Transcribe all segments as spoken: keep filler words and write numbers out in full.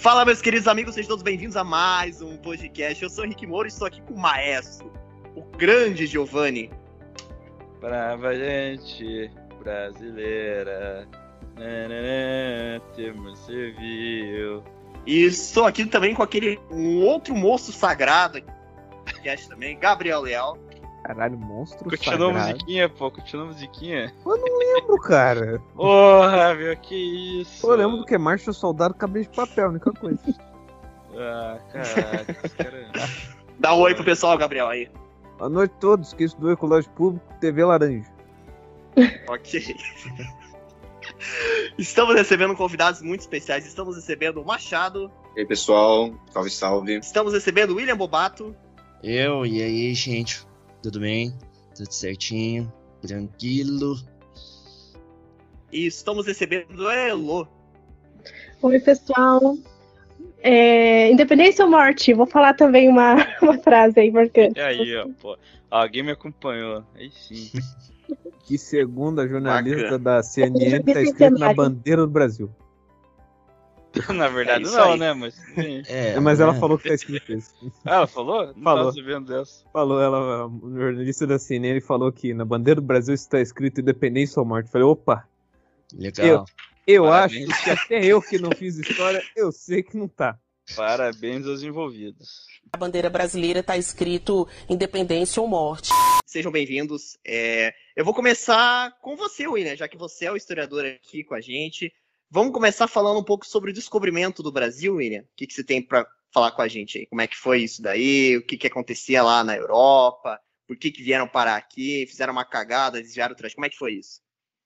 Fala, meus queridos amigos, sejam todos bem-vindos a mais um podcast. Eu sou o Henrique Moura e estou aqui com o maestro, o grande Giovanni. Brava gente brasileira, nananã, temos civil. E estou aqui também com aquele um outro monstro sagrado aqui no podcast também, Gabriel Leal. Caralho, monstro Continua a sagrado. musiquinha, pô, continua a musiquinha. Eu não lembro, cara. Porra, meu, que isso? Pô, eu lembro do que é Marcha Soldado Cabeça de Papel, a única coisa. Ah, caralho, esse cara... Dá um oi pro pessoal, Gabriel, aí. Boa noite a todos, que estudou em colégio público, T V Laranja. Ok. Estamos recebendo convidados muito especiais. Estamos recebendo o Machado. E aí, pessoal, salve, salve. Estamos recebendo o William Bobato. Eu, e aí, gente? Tudo bem? Tudo certinho? Tranquilo? E estamos recebendo o Elo. Oi, pessoal. É, independência ou morte? Vou falar também uma, uma frase aí, marcante. E aí, ó, pô, alguém me acompanhou, aí sim. Que segundo a jornalista Bacana. da C N N tá escrito na bandeira do Brasil. Na verdade É isso não, aí. né, mas... sim. É, É, mas ela né? falou que tá escrito isso. Ah, ela falou? Não Falou. tava sabendo dessa. Falou, ela, a jornalista da C N N falou que na bandeira do Brasil está escrito independência ou morte. Falei, opa, Legal. eu Parabéns. acho que até eu que não fiz história, eu sei que não tá. Parabéns aos envolvidos. A bandeira brasileira está escrito independência ou morte. Sejam bem-vindos. É, Eu vou começar com você, William, já que você é o historiador aqui com a gente. Vamos começar falando um pouco sobre o descobrimento do Brasil, William. O que, que você tem para falar com a gente aí? Como é que foi isso daí? O que, que acontecia lá na Europa? Por que, que vieram parar aqui? Fizeram uma cagada, desviaram o trânsito? Como é que foi isso?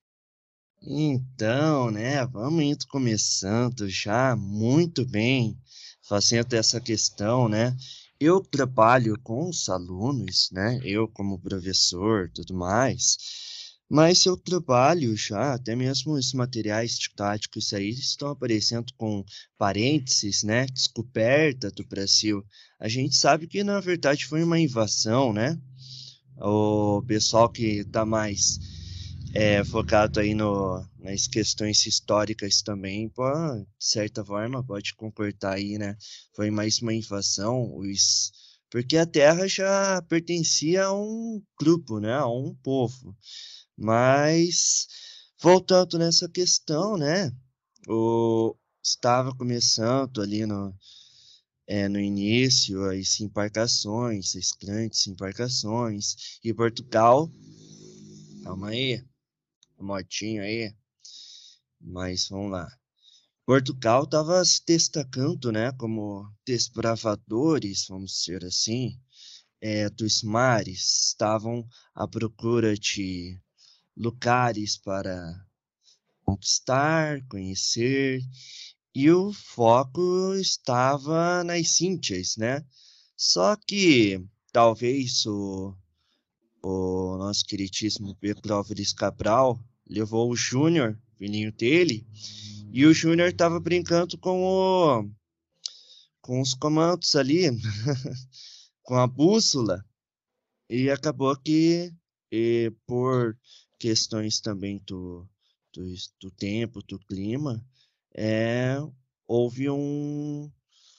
Então, né, vamos indo começando já muito bem, fazendo essa questão, né? Eu trabalho com os alunos, né? Eu como professor, tudo mais, mas eu trabalho já, até mesmo os materiais didáticos aí estão aparecendo com parênteses, né? Descoberta do Brasil. A gente sabe que, na verdade, foi uma invasão, né? O pessoal que está mais é, focado aí no, nas questões históricas também, pô, de certa forma, pode concordar aí, né? Foi mais uma invasão, os... porque a terra já pertencia a um grupo, né? A um povo. Mas, voltando nessa questão, né? O... Estava começando ali no, é, no início as embarcações, as grandes embarcações, e Portugal... Calma aí. Motinho aí, mas vamos lá. Portugal estava se destacando, né, como desbravadores, vamos dizer assim, é, dos mares, estavam à procura de lugares para conquistar, conhecer, e o foco estava nas Índias, né? Só que talvez o O nosso queridíssimo Pedro Álvares Cabral levou o Júnior, filhinho dele, e o Júnior estava brincando com, o, com os comandos ali, com a bússola, e acabou que, e por questões também do, do, do tempo, do clima, é, houve um,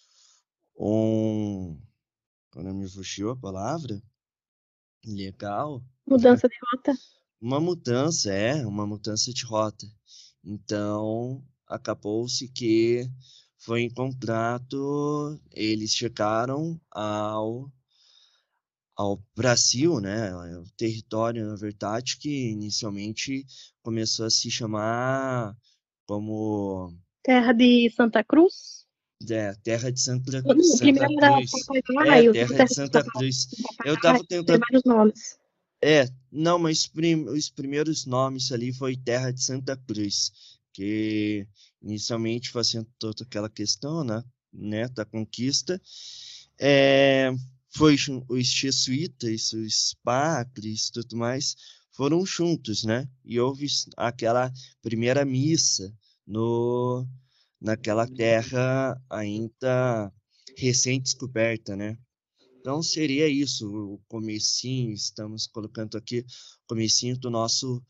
um, quando me fugiu a palavra, legal, Mudança de rota. uma mudança, é, uma mudança de rota. Então, acabou-se que foi encontrado, eles chegaram ao, ao Brasil, né? O território, na verdade, que inicialmente começou a se chamar como Terra de Santa Cruz. é, Terra de Santa, O Santa primeiro era Cruz. Papagaio. É, Terra de Santa Cruz. Eu Papagaio, tava tem tentando. vários nomes. É, não, mas prim- os primeiros nomes ali foi Terra de Santa Cruz, que inicialmente fazendo toda aquela questão, né, né, da conquista, é, foi jun- os jesuítas, os padres, tudo mais, foram juntos, né, e houve s- aquela primeira missa no, naquela terra ainda recém-descoberta, né. Então seria isso, o comecinho, estamos colocando aqui o comecinho do nosso,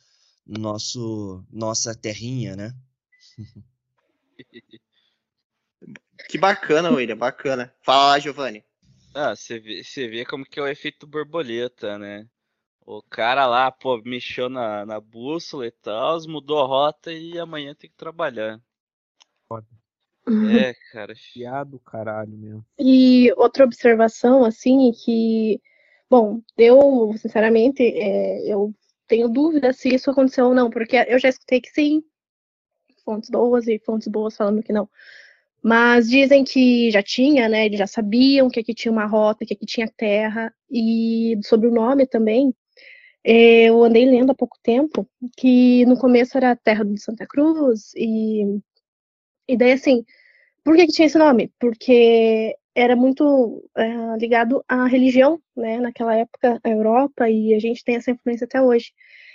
nosso, nossa terrinha, né? Que bacana, William, bacana. Fala lá, Giovanni. Ah, você vê, você vê como que é o efeito borboleta, né? O cara lá, pô, mexeu na, na bússola e tal, mudou a rota e amanhã tem que trabalhar. Foda. É, cara. Piado do caralho mesmo. E outra observação, assim, que, bom, eu, sinceramente, é, eu tenho dúvida se isso aconteceu ou não, porque eu já escutei que sim, fontes boas e fontes boas falando que não. Mas dizem que já tinha, né, eles já sabiam que aqui tinha uma rota, que aqui tinha terra, e sobre o nome também, é, eu andei lendo há pouco tempo que no começo era a terra de Santa Cruz, e, e daí, assim, por que que tinha esse nome? Porque era muito é, ligado à religião, né, naquela época, a Europa, e a gente tem essa influência até hoje.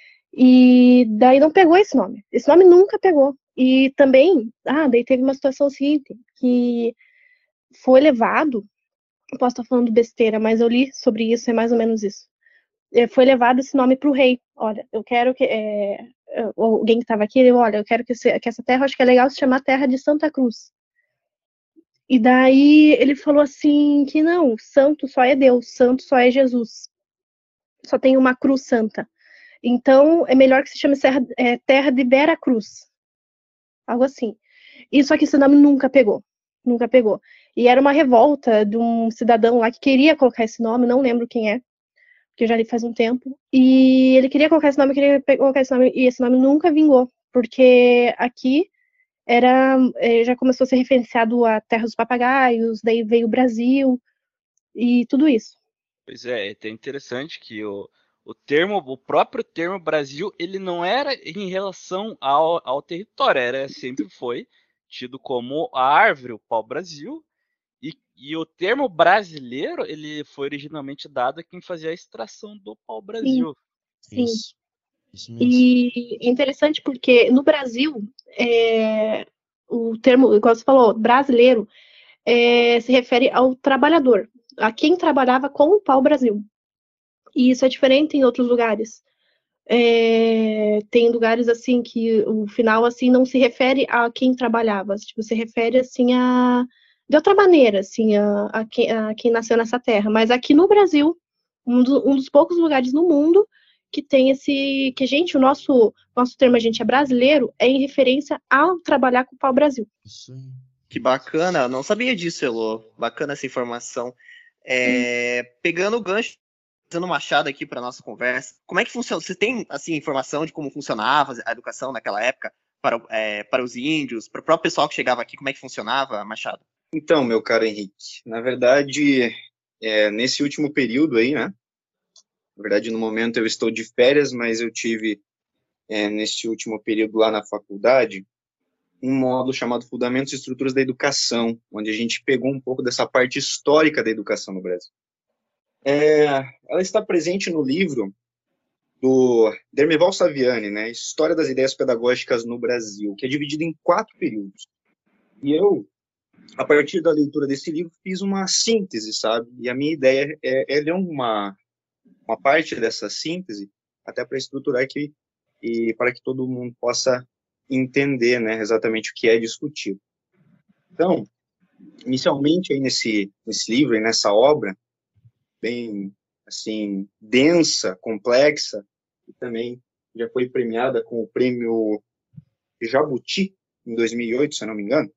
E daí não pegou esse nome. Esse nome nunca pegou. E também, ah, daí teve uma situação seguinte, que foi levado, eu posso estar falando besteira, mas eu li sobre isso, é mais ou menos isso. É, foi levado esse nome para o rei. Olha, eu quero que. É, alguém que estava aqui, ele, olha, eu quero que, esse, que essa terra, acho que é legal se chamar Terra de Santa Cruz. E daí ele falou assim que não, santo só é Deus, santo só é Jesus. Só tem uma cruz santa. Então é melhor que se chame Serra, é, Terra de Vera Cruz. Algo assim. E só que esse nome nunca pegou. Nunca pegou. E era uma revolta de um cidadão lá que queria colocar esse nome, não lembro quem é, porque eu já li faz um tempo. E ele queria colocar esse nome, queria colocar esse nome, e esse nome nunca vingou. Porque aqui era, já começou a ser referenciado a Terra dos Papagaios, daí veio o Brasil e tudo isso. Pois é, é até interessante que o, o termo, o próprio termo Brasil, ele não era em relação ao, ao território, era sempre foi tido como a árvore, o pau-brasil, e, e o termo brasileiro, ele foi originalmente dado a quem fazia a extração do pau-brasil. Sim. Isso. Isso mesmo. E é interessante porque no Brasil, é, o termo, igual você falou, brasileiro, é, se refere ao trabalhador, a quem trabalhava com o pau-brasil. E isso é diferente em outros lugares. É, tem lugares assim que o final assim não se refere a quem trabalhava, tipo, se refere assim a de outra maneira, assim, a, a, quem, a quem nasceu nessa terra. Mas aqui no Brasil, um, do, um dos poucos lugares no mundo que tem esse, que gente, o nosso nosso termo a gente é brasileiro é em referência ao trabalhar com o pau-brasil. Isso aí. Que bacana, não sabia disso, Elô. Bacana essa informação. É, pegando o gancho, dando uma machado aqui para nossa conversa, como é que funciona? Você tem assim informação de como funcionava a educação naquela época para, é, para os índios, para o próprio pessoal que chegava aqui, como é que funcionava, Machado? Então, meu caro Henrique, na verdade, é, nesse último período aí, né? Na verdade, no momento eu estou de férias, mas eu tive, é, nesse último período lá na faculdade, um módulo chamado Fundamentos e Estruturas da Educação, onde a gente pegou um pouco dessa parte histórica da educação no Brasil. É, ela está presente no livro do Dermeval Saviani, né, História das Ideias Pedagógicas no Brasil, que é dividido em quatro períodos. E eu, a partir da leitura desse livro, fiz uma síntese, sabe? E a minha ideia é, é ler uma, uma parte dessa síntese, até para estruturar aqui, e para que todo mundo possa entender, né, exatamente o que é discutido. Então, inicialmente, aí nesse, nesse livro, aí nessa obra, bem, assim, densa, complexa, e também já foi premiada com o prêmio Jabuti, em dois mil e oito, se eu não me engano,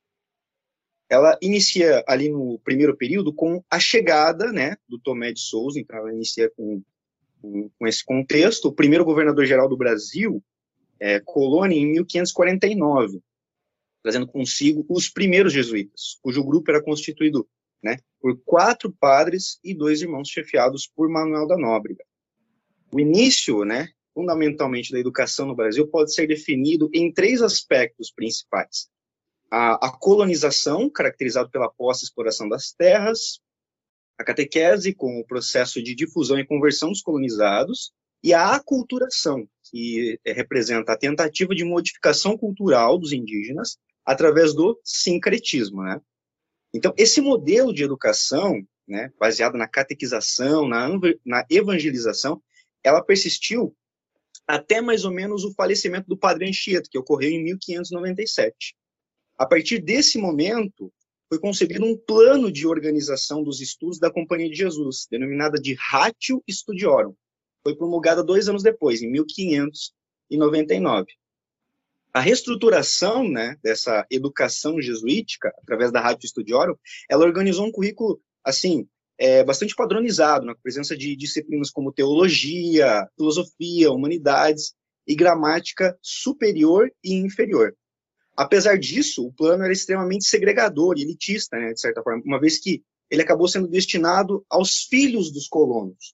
ela inicia ali no primeiro período com a chegada, né, do Tomé de Souza, então ela inicia com, com, com esse contexto, o primeiro governador-geral do Brasil, é, colônia, em mil quinhentos e quarenta e nove, trazendo consigo os primeiros jesuítas, cujo grupo era constituído, né, por quatro padres e dois irmãos chefiados por Manuel da Nóbrega. O início, né, fundamentalmente da educação no Brasil pode ser definido em três aspectos principais. A, a colonização, caracterizado pela posse e exploração das terras, a catequese, com o processo de difusão e conversão dos colonizados, e a aculturação, que representa a tentativa de modificação cultural dos indígenas através do sincretismo, né? Então, esse modelo de educação, né, baseado na catequização, na, na evangelização, ela persistiu até mais ou menos o falecimento do padre Anchieta, que ocorreu em mil quinhentos e noventa e sete. A partir desse momento, foi concebido um plano de organização dos estudos da Companhia de Jesus, denominada de Ratio Studiorum. Foi promulgada dois anos depois, em mil quinhentos e noventa e nove. A reestruturação, né, dessa educação jesuítica, através da Ratio Studiorum, ela organizou um currículo, assim, é, bastante padronizado, na presença de disciplinas como teologia, filosofia, humanidades e gramática superior e inferior. Apesar disso, o plano era extremamente segregador e elitista, né, de certa forma, uma vez que ele acabou sendo destinado aos filhos dos colonos,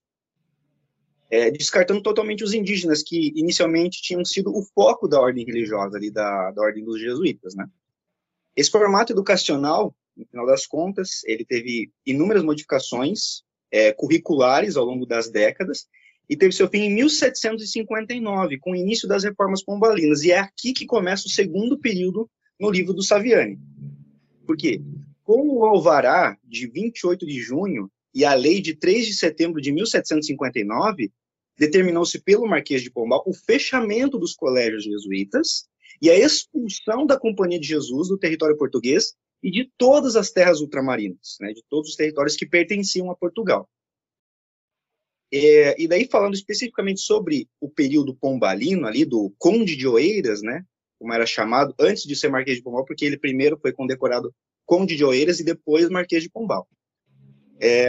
é, descartando totalmente os indígenas, que inicialmente tinham sido o foco da ordem religiosa, ali, da, da ordem dos jesuítas, né. Esse formato educacional, no final das contas, ele teve inúmeras modificações é, curriculares ao longo das décadas, e teve seu fim em mil setecentos e cinquenta e nove, com o início das reformas pombalinas, e é aqui que começa o segundo período no livro do Saviani. Por quê? Com o alvará de vinte e oito de junho e a lei de três de setembro de mil setecentos e cinquenta e nove, determinou-se pelo Marquês de Pombal o fechamento dos colégios jesuítas e a expulsão da Companhia de Jesus do território português e de todas as terras ultramarinas, né, de todos os territórios que pertenciam a Portugal. É, e daí, falando especificamente sobre o período pombalino, ali, do Conde de Oeiras, né, como era chamado, antes de ser Marquês de Pombal, porque ele primeiro foi condecorado Conde de Oeiras e depois Marquês de Pombal. É,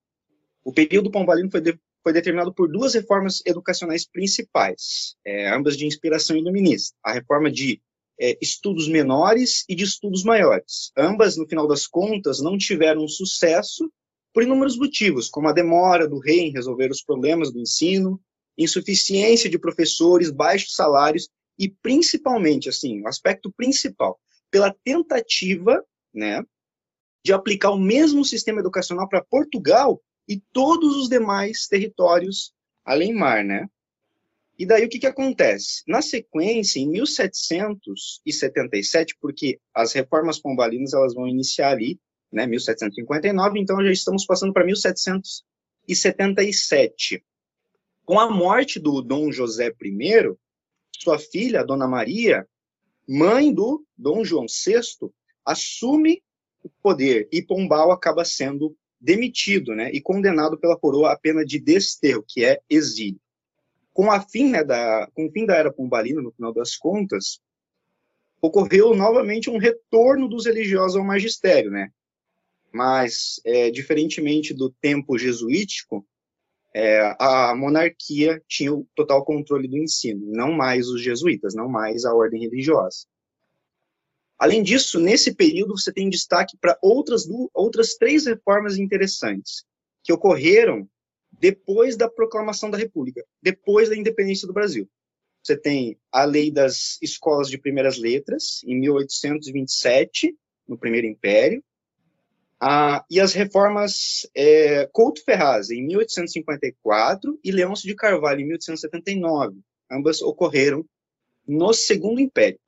o período pombalino foi, de, foi determinado por duas reformas educacionais principais, é, ambas de inspiração iluminista. A reforma de é, estudos menores e de estudos maiores. Ambas, no final das contas, não tiveram sucesso por inúmeros motivos, como a demora do rei em resolver os problemas do ensino, insuficiência de professores, baixos salários e, principalmente, assim, o aspecto principal, pela tentativa, né, de aplicar o mesmo sistema educacional para Portugal e todos os demais territórios além-mar, né? E daí o que, que acontece? Na sequência, em mil setecentos e setenta e sete, porque as reformas pombalinas elas vão iniciar ali, né, mil setecentos e cinquenta e nove, então já estamos passando para mil setecentos e setenta e sete. Com a morte do Dom José I, sua filha, a Dona Maria, mãe do Dom João sexto, assume o poder e Pombal acaba sendo demitido, né, e condenado pela coroa à pena de desterro, que é exílio. Com, a fim, né, da, com o fim da era pombalina, no final das contas, ocorreu novamente um retorno dos religiosos ao magistério, né? Mas, é, diferentemente do tempo jesuítico, é, a monarquia tinha o total controle do ensino, não mais os jesuítas, não mais a ordem religiosa. Além disso, nesse período, você tem destaque para outras, outras três reformas interessantes, que ocorreram depois da proclamação da República, depois da independência do Brasil. Você tem a lei das escolas de primeiras letras, em mil oitocentos e vinte e sete, no Primeiro Império, a, e as reformas é, Couto Ferraz, em mil oitocentos e cinquenta e quatro, e Leôncio de Carvalho, em mil oitocentos e setenta e nove. Ambas ocorreram no Segundo Império.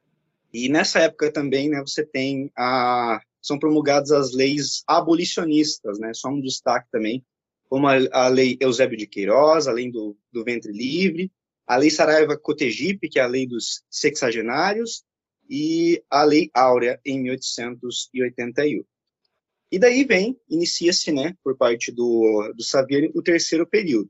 E nessa época também, né, você tem a, são promulgadas as leis abolicionistas, né, só um destaque também, como a, a lei Eusébio de Queiroz, a lei do, do ventre livre, a lei Saraiva-Cotegipe, que é a lei dos sexagenários, e a lei Áurea, em mil oitocentos e oitenta e um. E daí vem, inicia-se, né, por parte do, do Saviani, o terceiro período.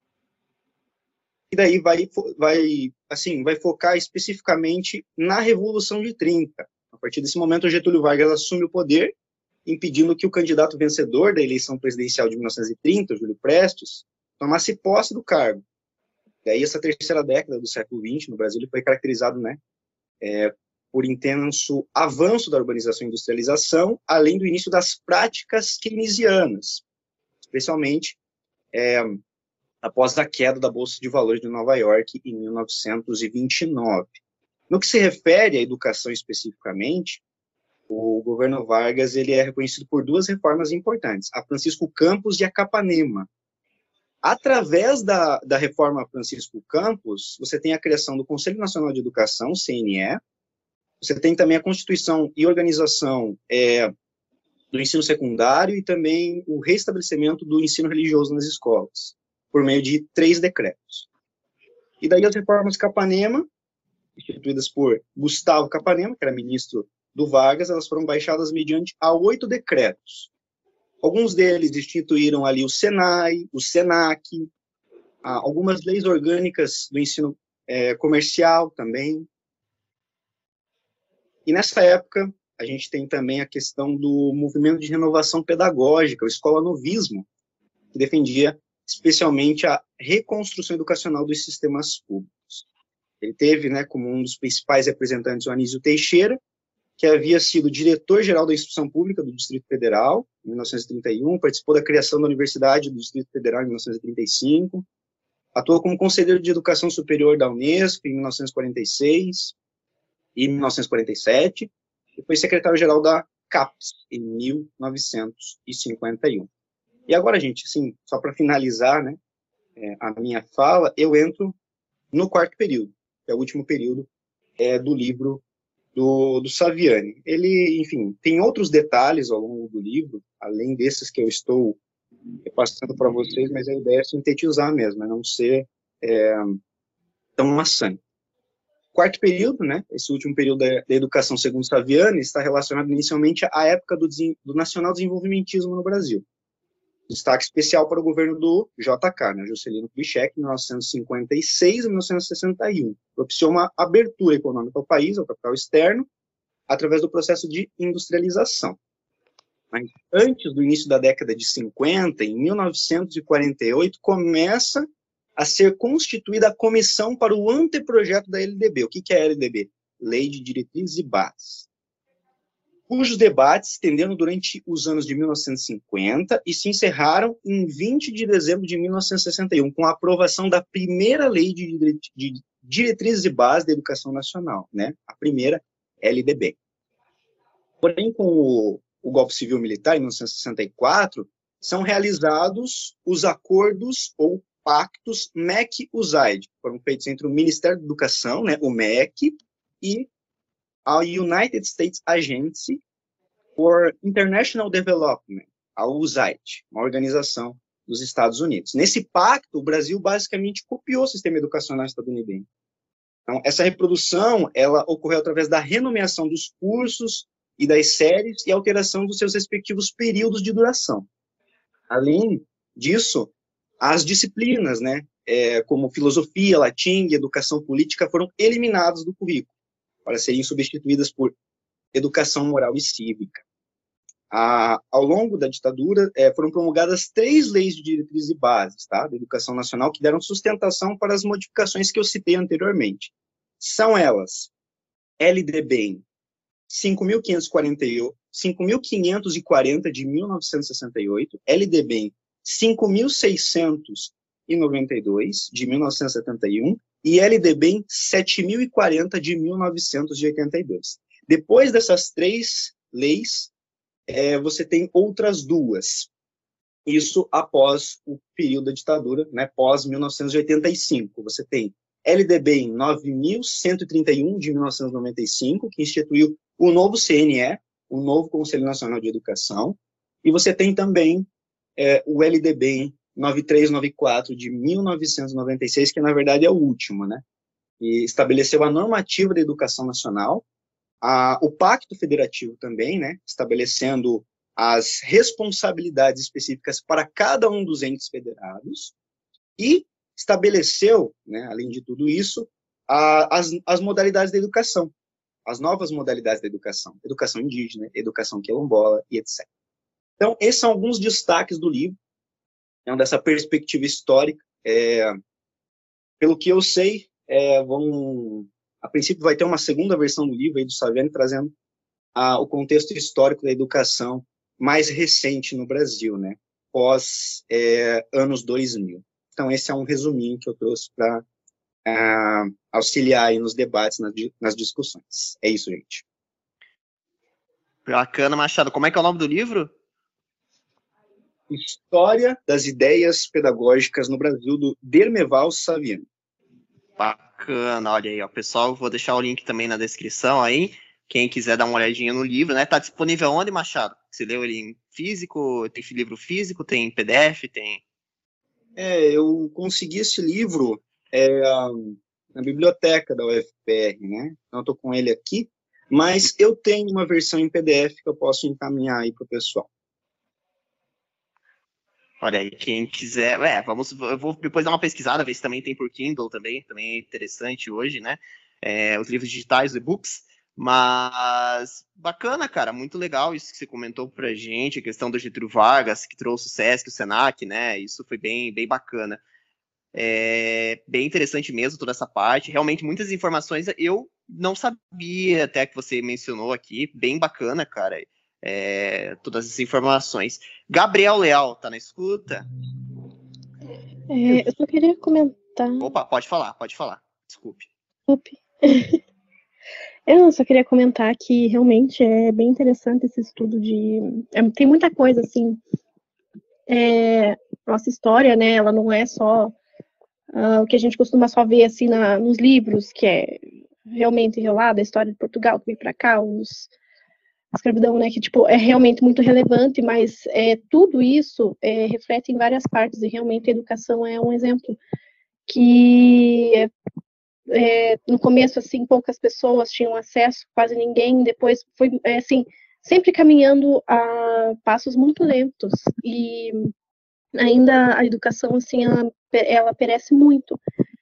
E daí vai, vai, assim, vai focar especificamente na Revolução de trinta. A partir desse momento, o Getúlio Vargas assume o poder, impedindo que o candidato vencedor da eleição presidencial de mil novecentos e trinta, Júlio Prestes, tomasse posse do cargo. E aí, essa terceira década do século vinte, no Brasil, ele foi caracterizado, né, é, por intenso avanço da urbanização e industrialização, além do início das práticas keynesianas, especialmente é, após a queda da Bolsa de Valores de Nova York em mil novecentos e vinte e nove. No que se refere à educação especificamente, o governo Vargas ele é reconhecido por duas reformas importantes, a Francisco Campos e a Capanema. Através da, da reforma Francisco Campos, você tem a criação do Conselho Nacional de Educação, C N E, você tem também a constituição e organização é, do ensino secundário e também o restabelecimento do ensino religioso nas escolas, por meio de três decretos. E daí as reformas Capanema, instituídas por Gustavo Capanema, que era ministro do Vargas, elas foram baixadas mediante a oito decretos. Alguns deles instituíram ali o Senai, o Senac, algumas leis orgânicas do ensino é, comercial também. E nessa época, a gente tem também a questão do movimento de renovação pedagógica, o escola-novismo, que defendia especialmente a reconstrução educacional dos sistemas públicos. Ele teve, né, como um dos principais representantes o Anísio Teixeira, que havia sido diretor-geral da Instrução Pública do Distrito Federal, em mil novecentos e trinta e um, participou da criação da Universidade do Distrito Federal em mil novecentos e trinta e cinco, atuou como conselheiro de Educação Superior da Unesco em mil novecentos e quarenta e seis e mil novecentos e quarenta e sete, e foi secretário-geral da CAPES em mil novecentos e cinquenta e um. E agora, gente, assim, só para finalizar, né, é, a minha fala, eu entro no quarto período, que é o último período é, do livro do, do Saviani. Ele, enfim, tem outros detalhes ao longo do livro, além desses que eu estou passando para vocês, mas a ideia é sintetizar mesmo, é não ser é, tão maçante. Quarto período, né, esse último período da, da educação segundo Saviani, está relacionado inicialmente à época do, do nacional desenvolvimentismo no Brasil. Destaque especial para o governo do J K, né, Juscelino Kubitschek, em mil novecentos e cinquenta e seis e mil novecentos e sessenta e um. Propiciou uma abertura econômica ao país, ao capital externo, através do processo de industrialização. Mas antes do início da década de cinquenta, em mil novecentos e quarenta e oito, começa a ser constituída a comissão para o anteprojeto da L D B. O que é a L D B? Lei de Diretrizes e Bases. Cujos debates se estenderam durante os anos de mil novecentos e cinquenta e se encerraram em vinte de dezembro de mil novecentos e sessenta e um, com a aprovação da primeira Lei de Diretrizes e Bases da Educação Nacional, né? A primeira L D B. Porém, com o, o golpe civil-militar, em mil novecentos e sessenta e quatro, são realizados os acordos ou pactos M E C-U S A I D, que foram feitos entre o Ministério da Educação, né, o M E C, e a United States Agency for International Development, a U S A I D, uma organização dos Estados Unidos. Nesse pacto, o Brasil basicamente copiou o sistema educacional estadunidense. Então, essa reprodução, ela ocorreu através da renomeação dos cursos e das séries e alteração dos seus respectivos períodos de duração. Além disso, as disciplinas, né, é, como filosofia, latim e educação política, foram eliminadas do currículo, para serem substituídas por educação moral e cívica. Ah, ao longo da ditadura, é, foram promulgadas três leis de diretrizes e bases, tá, da educação nacional, que deram sustentação para as modificações que eu citei anteriormente. São elas, L D B cinco mil quinhentos e quarenta de mil novecentos e sessenta e oito, L D B cinco mil seiscentos e noventa e dois, de mil novecentos e setenta e um, e L D B sete mil e quarenta, de mil novecentos e oitenta e dois. Depois dessas três leis, é, você tem outras duas. Isso após o período da ditadura, né, pós mil novecentos e oitenta e cinco. Você tem L D B nove mil cento e trinta e um, de mil novecentos e noventa e cinco, que instituiu o novo C N E, o novo Conselho Nacional de Educação, e você tem também é, o L D B nove mil trezentos e noventa e quatro, de mil novecentos e noventa e seis, que na verdade é o último, né? E estabeleceu a normativa da educação nacional, a, o Pacto Federativo também, né? Estabelecendo as responsabilidades específicas para cada um dos entes federados, e estabeleceu, né, além de tudo isso, a, as, as modalidades da educação, as novas modalidades da educação, educação indígena, educação quilombola e etcétera. Então, esses são alguns destaques do livro, então, dessa perspectiva histórica. É, pelo que eu sei, é, vão, a princípio vai ter uma segunda versão do livro aí do Saviani, trazendo a, o contexto histórico da educação mais recente no Brasil, né, pós é, anos dois mil. Então, esse é um resuminho que eu trouxe para uh, auxiliar aí nos debates, nas, nas discussões. É isso, gente. Bacana, Machado. Como é que é o nome do livro? História das Ideias Pedagógicas no Brasil, do Dermeval Saviani. Bacana, olha aí, ó, pessoal, vou deixar o link também na descrição aí, quem quiser dar uma olhadinha no livro, né, tá disponível onde, Machado? Você leu ele em físico, tem livro físico, tem P D F, tem... É, eu consegui esse livro é, na biblioteca da U F P R, né? Então, eu estou com ele aqui. Mas eu tenho uma versão em P D F que eu posso encaminhar aí para o pessoal. Olha aí, quem quiser, é, vamos, eu vou depois dar uma pesquisada, ver se também tem por Kindle também, também é interessante hoje, né? É, os livros digitais, os e-books, mas bacana, cara, muito legal isso que você comentou pra gente, a questão do Getúlio Vargas, que trouxe o SESC, o SENAC, né? Isso foi bem, bem bacana. É bem interessante mesmo toda essa parte, realmente muitas informações eu não sabia, até que você mencionou aqui, bem bacana, cara. É, todas essas informações. Gabriel Leal, tá na escuta? É, eu só queria comentar. Opa, pode falar, pode falar. Desculpe. Desculpe. Eu só queria comentar que realmente é bem interessante esse estudo de. É, tem muita coisa, assim. É, nossa história, né? Ela não é só uh, o que a gente costuma só ver assim na, nos livros, que é realmente relada a história de Portugal, que veio para cá, os, a escravidão, né? Que tipo é realmente muito relevante, mas é, tudo isso é, reflete em várias partes e realmente a educação é um exemplo que é, no começo, assim, poucas pessoas tinham acesso, quase ninguém, depois foi, é, assim, sempre caminhando a passos muito lentos, e ainda a educação, assim, ela, ela perece muito,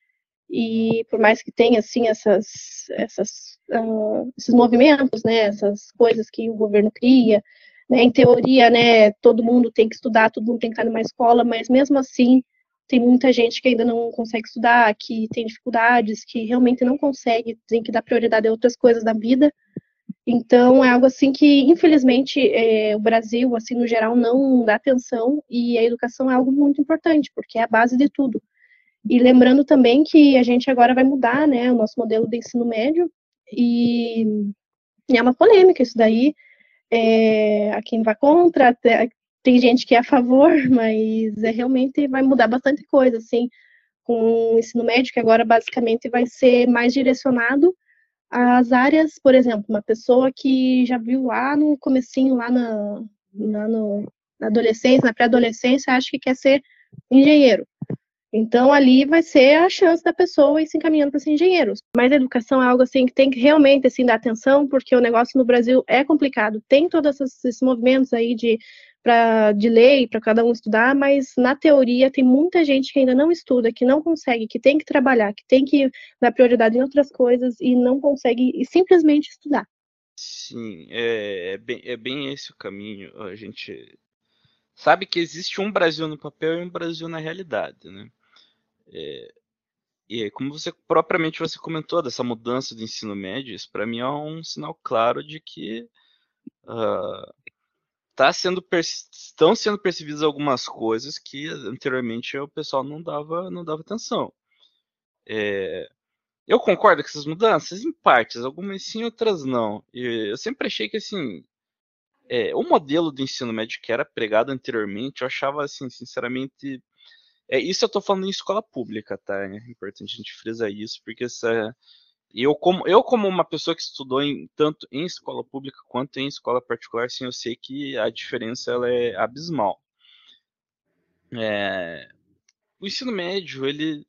e por mais que tenha, assim, essas, essas, uh, esses movimentos, né, essas coisas que o governo cria, né, em teoria, né, todo mundo tem que estudar, todo mundo tem que estar numa escola, mas mesmo assim, tem muita gente que ainda não consegue estudar, que tem dificuldades, que realmente não consegue, tem que dar prioridade a outras coisas da vida. Então, é algo assim que, infelizmente, é, o Brasil, assim, no geral, não dá atenção, e a educação é algo muito importante, porque é a base de tudo. E lembrando também que a gente agora vai mudar, né, o nosso modelo de ensino médio, e, e é uma polêmica isso daí, é, a quem vai contra, tem gente que é a favor, mas é, realmente vai mudar bastante coisa, assim, com o ensino médio, que agora basicamente vai ser mais direcionado às áreas, por exemplo, uma pessoa que já viu lá no comecinho, lá na, na, no, na adolescência, na pré-adolescência, acha que quer ser engenheiro. Então, ali vai ser a chance da pessoa ir se encaminhando para ser engenheiro. Mas a educação é algo assim que tem que realmente assim, dar atenção, porque o negócio no Brasil é complicado. Tem todos esses, esses movimentos aí de, pra, de lei para cada um estudar, mas na teoria tem muita gente que ainda não estuda, que não consegue, que tem que trabalhar, que tem que dar prioridade em outras coisas e não consegue e simplesmente estudar. Sim, é, é bem, é bem esse o caminho. A gente sabe que existe um Brasil no papel e um Brasil na realidade, né? É, e como você propriamente você comentou dessa mudança do ensino médio, isso para mim é um sinal claro de que uh, tá sendo estão sendo percebidas algumas coisas que anteriormente o pessoal não dava não dava atenção. É, eu concordo com essas mudanças em partes, algumas sim, outras não. E eu sempre achei que assim é, o modelo do ensino médio que era pregado anteriormente, eu achava assim, sinceramente. É, isso eu tô falando em escola pública, tá? É importante a gente frisar isso, porque essa, eu, como, eu, como uma pessoa que estudou em, tanto em escola pública quanto em escola particular, sim, eu sei que a diferença ela é abismal. É, o ensino médio, ele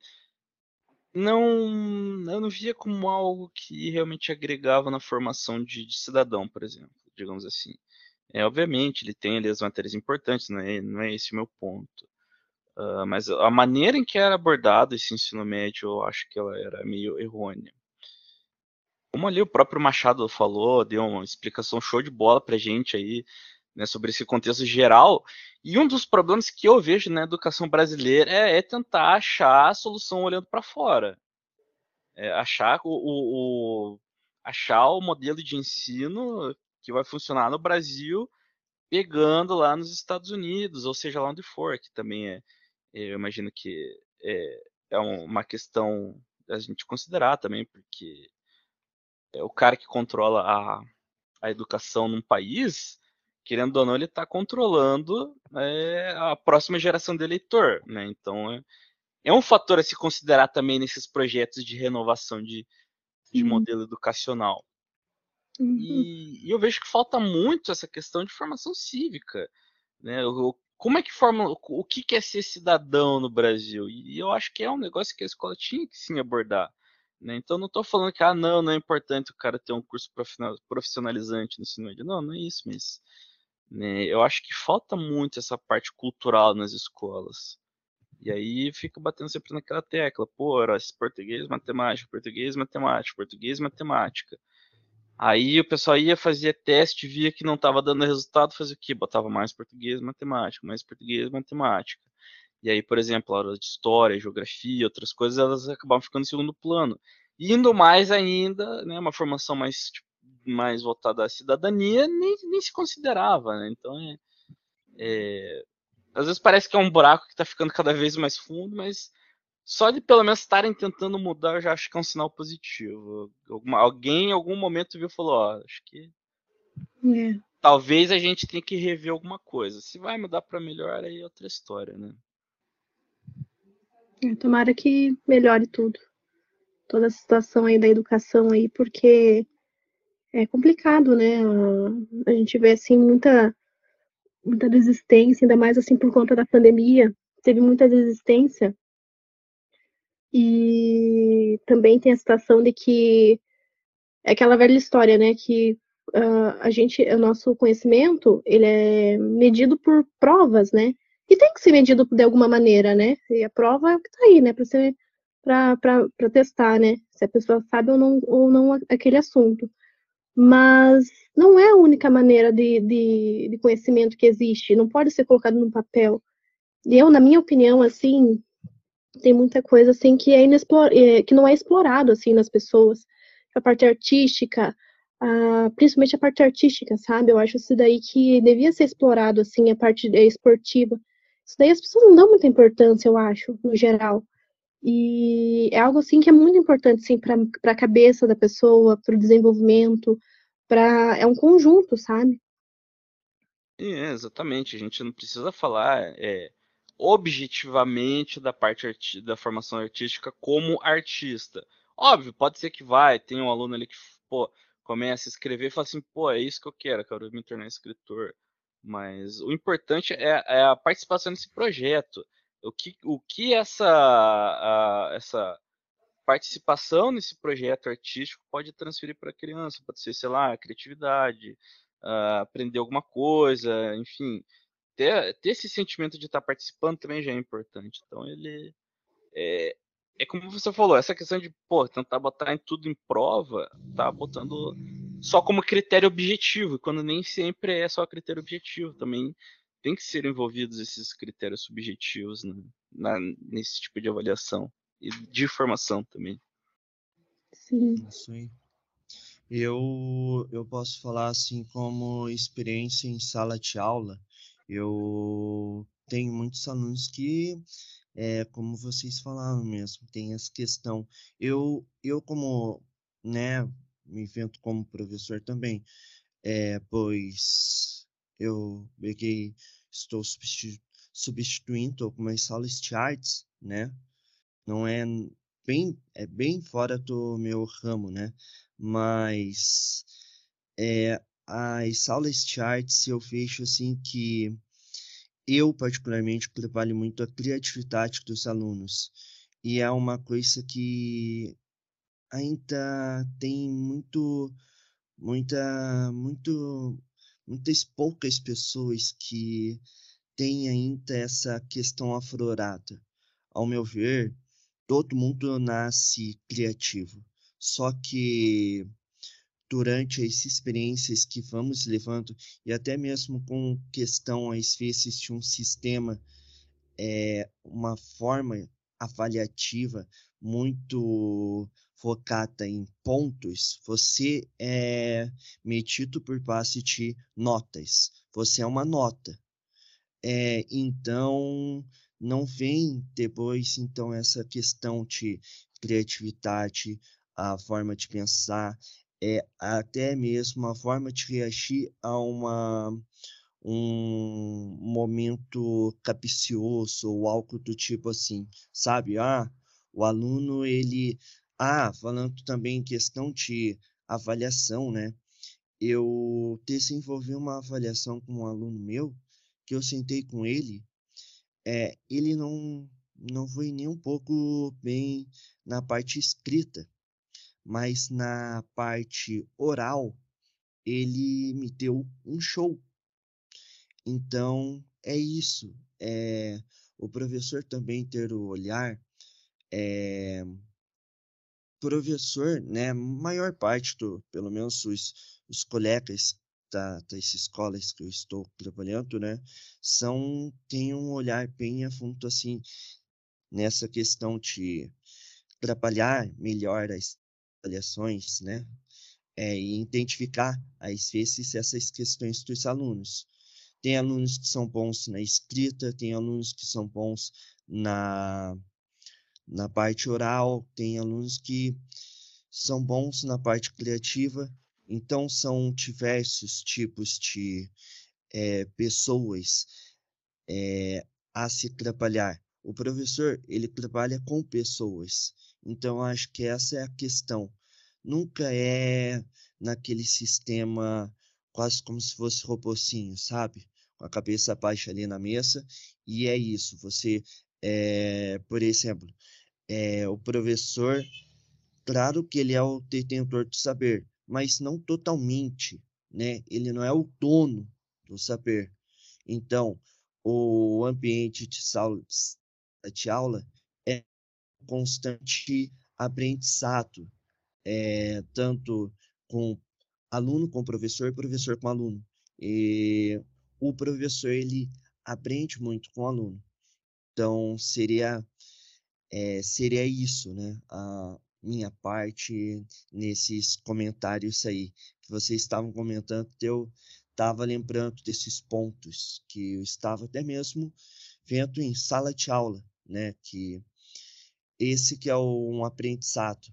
não, eu não via como algo que realmente agregava na formação de, de cidadão, por exemplo, digamos assim. É, obviamente, ele tem ali as matérias importantes, não é, não é esse o meu ponto. Uh, mas a maneira em que era abordado esse ensino médio, eu acho que ela era meio errônea. Como ali o próprio Machado falou, deu uma explicação show de bola pra gente aí, né, sobre esse contexto geral. E um dos problemas que eu vejo na educação brasileira é, é tentar achar a solução olhando para fora. É achar o, o, o, achar o modelo de ensino que vai funcionar no Brasil, pegando lá nos Estados Unidos, ou seja, lá onde for, que também é, eu imagino que é, é uma questão a gente considerar também, porque é o cara que controla a, a educação num país, querendo ou não, ele está controlando é, a próxima geração de eleitor, né? Então é, é um fator a se considerar também nesses projetos de renovação de, de modelo educacional. Uhum. E, e eu vejo que falta muito essa questão de formação cívica, né? O, como é que forma, o, o que é ser cidadão no Brasil? E eu acho que é um negócio que a escola tinha que sim abordar. né? Então não estou falando que, ah, não, não é importante o cara ter um curso profissionalizante no ensino médio. Não, não é isso, mas né, eu acho que falta muito essa parte cultural nas escolas. E aí fica batendo sempre naquela tecla, pô, era português, matemática, português, matemática, português, matemática. Aí o pessoal ia, fazia teste, via que não estava dando resultado, fazia o quê? Botava mais português, matemática, mais português, matemática. E aí, por exemplo, a aula de história, geografia, outras coisas, elas acabavam ficando em segundo plano. Indo mais ainda, né, uma formação mais, tipo, mais voltada à cidadania, nem, nem se considerava, né? Então, é, é, às vezes parece que é um buraco que está ficando cada vez mais fundo, mas só de pelo menos estarem tentando mudar, eu já acho que é um sinal positivo. Alguma, alguém em algum momento viu e falou, ó, acho que É, talvez a gente tenha que rever alguma coisa. Se vai mudar para melhor, aí é outra história, né? é, tomara que melhore tudo. Toda a situação aí da educação aí, porque é complicado, né? A gente vê, assim, muita, muita desistência, ainda mais, assim, por conta da pandemia. Teve muita desistência. E também tem a situação de que é aquela velha história, né? Que uh, a gente, o nosso conhecimento, ele é medido por provas, né? E tem que ser medido de alguma maneira, né? E a prova é o que tá aí, né? Para ser para testar, né? Se a pessoa sabe ou não, ou não aquele assunto. Mas não é a única maneira de, de, de conhecimento que existe. Não pode ser colocado no papel. E eu, na minha opinião, assim, tem muita coisa assim que é inexplor... que não é explorado assim nas pessoas. A parte artística, a... principalmente a parte artística, sabe? Eu acho isso daí que devia ser explorado assim, a parte esportiva. Isso daí as pessoas não dão muita importância, eu acho, no geral. E é algo assim que é muito importante assim para a cabeça da pessoa, para o desenvolvimento, para é um conjunto, sabe? É, exatamente. A gente não precisa falar é, objetivamente da parte arti- da formação artística como artista. Óbvio, pode ser que vai, tem um aluno ali que, pô, começa a escrever e fala assim, pô, é isso que eu quero, eu quero me tornar escritor. Mas o importante é, é a participação nesse projeto. O que, o que essa, a- essa participação nesse projeto artístico pode transferir para a criança, pode ser, sei lá, criatividade, ah, aprender alguma coisa, enfim, ter, ter esse sentimento de estar participando também já é importante. Então ele é, é como você falou, essa questão de, pô, tentar botar em tudo em prova, tá botando só como critério objetivo, quando nem sempre é só critério objetivo, também tem que ser envolvidos esses critérios subjetivos, né, na, nesse tipo de avaliação e de formação também. Sim. Isso aí. Eu, eu posso falar assim como experiência em sala de aula. Eu tenho muitos alunos que, é, como vocês falaram mesmo, tem essa questão. Eu, eu como, né, me invento como professor também, é, pois eu peguei, estou substitu- substituindo algumas salas de artes, né? Não é bem, é bem fora do meu ramo, né? Mas é, as aulas de artes eu vejo assim que eu particularmente trabalho muito a criatividade dos alunos e é uma coisa que ainda tem muito, muita, muito, muitas poucas pessoas que têm ainda essa questão aflorada. Ao meu ver, todo mundo nasce criativo, só que durante as experiências que vamos levando, e até mesmo com questão, às vezes, de um sistema, é, uma forma avaliativa muito focada em pontos, você é medido por base de notas. Você é uma nota. É, então, não vem depois, então, essa questão de criatividade, a forma de pensar, é, até mesmo a forma de reagir a uma, um momento capcioso ou algo do tipo assim, sabe? Ah, o aluno, ele... Ah, falando também em questão de avaliação, né? Eu desenvolvi uma avaliação com um aluno meu, que eu sentei com ele, é, ele não, não foi nem um pouco bem na parte escrita. mas na parte oral ele me deu um show. Então é isso. É, o professor também ter o olhar, é, professor, né, maior parte do, pelo menos os, os colegas da, das escolas que eu estou trabalhando, né, são, tem um olhar bem a fundo, assim, nessa questão de trabalhar melhor as avaliações, né, é, e identificar, às vezes, essas questões dos alunos. Tem alunos que são bons na escrita, tem alunos que são bons na na parte oral, tem alunos que são bons na parte criativa, então são diversos tipos de é, pessoas é, a se trabalhar. O professor, ele trabalha com pessoas, então acho que essa é a questão. Nunca é naquele sistema quase como se fosse robocinho, sabe? Com a cabeça baixa ali na mesa, e é isso. Você, é, por exemplo, é, o professor, claro que ele é o detentor do saber, mas não totalmente, né? Ele não é o dono do saber. Então, o ambiente de sala de aula é constante aprendizado, é, tanto com aluno com professor, professor com aluno. E o professor, ele aprende muito com o aluno. Então, seria é, seria isso, né? A minha parte nesses comentários aí que vocês estavam comentando, eu estava lembrando desses pontos que eu estava até mesmo vendo em sala de aula, né? Que esse que é o, um aprendizado.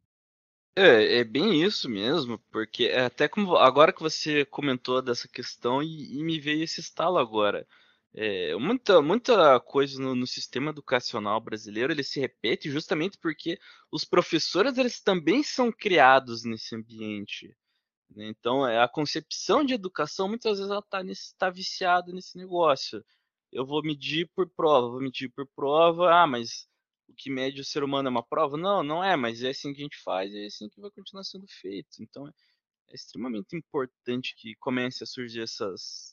É, é bem isso mesmo, porque é até como agora que você comentou dessa questão e, e me veio esse estalo agora. É, muita, muita coisa no, no sistema educacional brasileiro ele se repete justamente porque os professores eles também são criados nesse ambiente, né? Então, é, a concepção de educação muitas vezes ela está nesse, tá viciada nesse negócio. Eu vou medir por prova, vou medir por prova. Ah, mas o que mede o ser humano é uma prova? Não, não é, mas é assim que a gente faz e é assim que vai continuar sendo feito. Então, é, é extremamente importante que comece a surgir essas,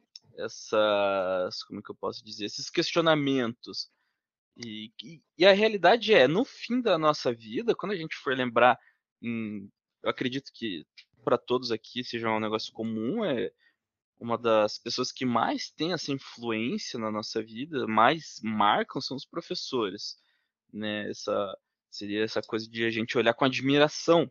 essas, como é que eu posso dizer, esses questionamentos. E, e, e a realidade é, no fim da nossa vida, quando a gente for lembrar, em, eu acredito que para todos aqui seja um negócio comum, é uma das pessoas que mais tem essa influência na nossa vida, mais marcam são os professores, né? Essa seria essa coisa de a gente olhar com admiração.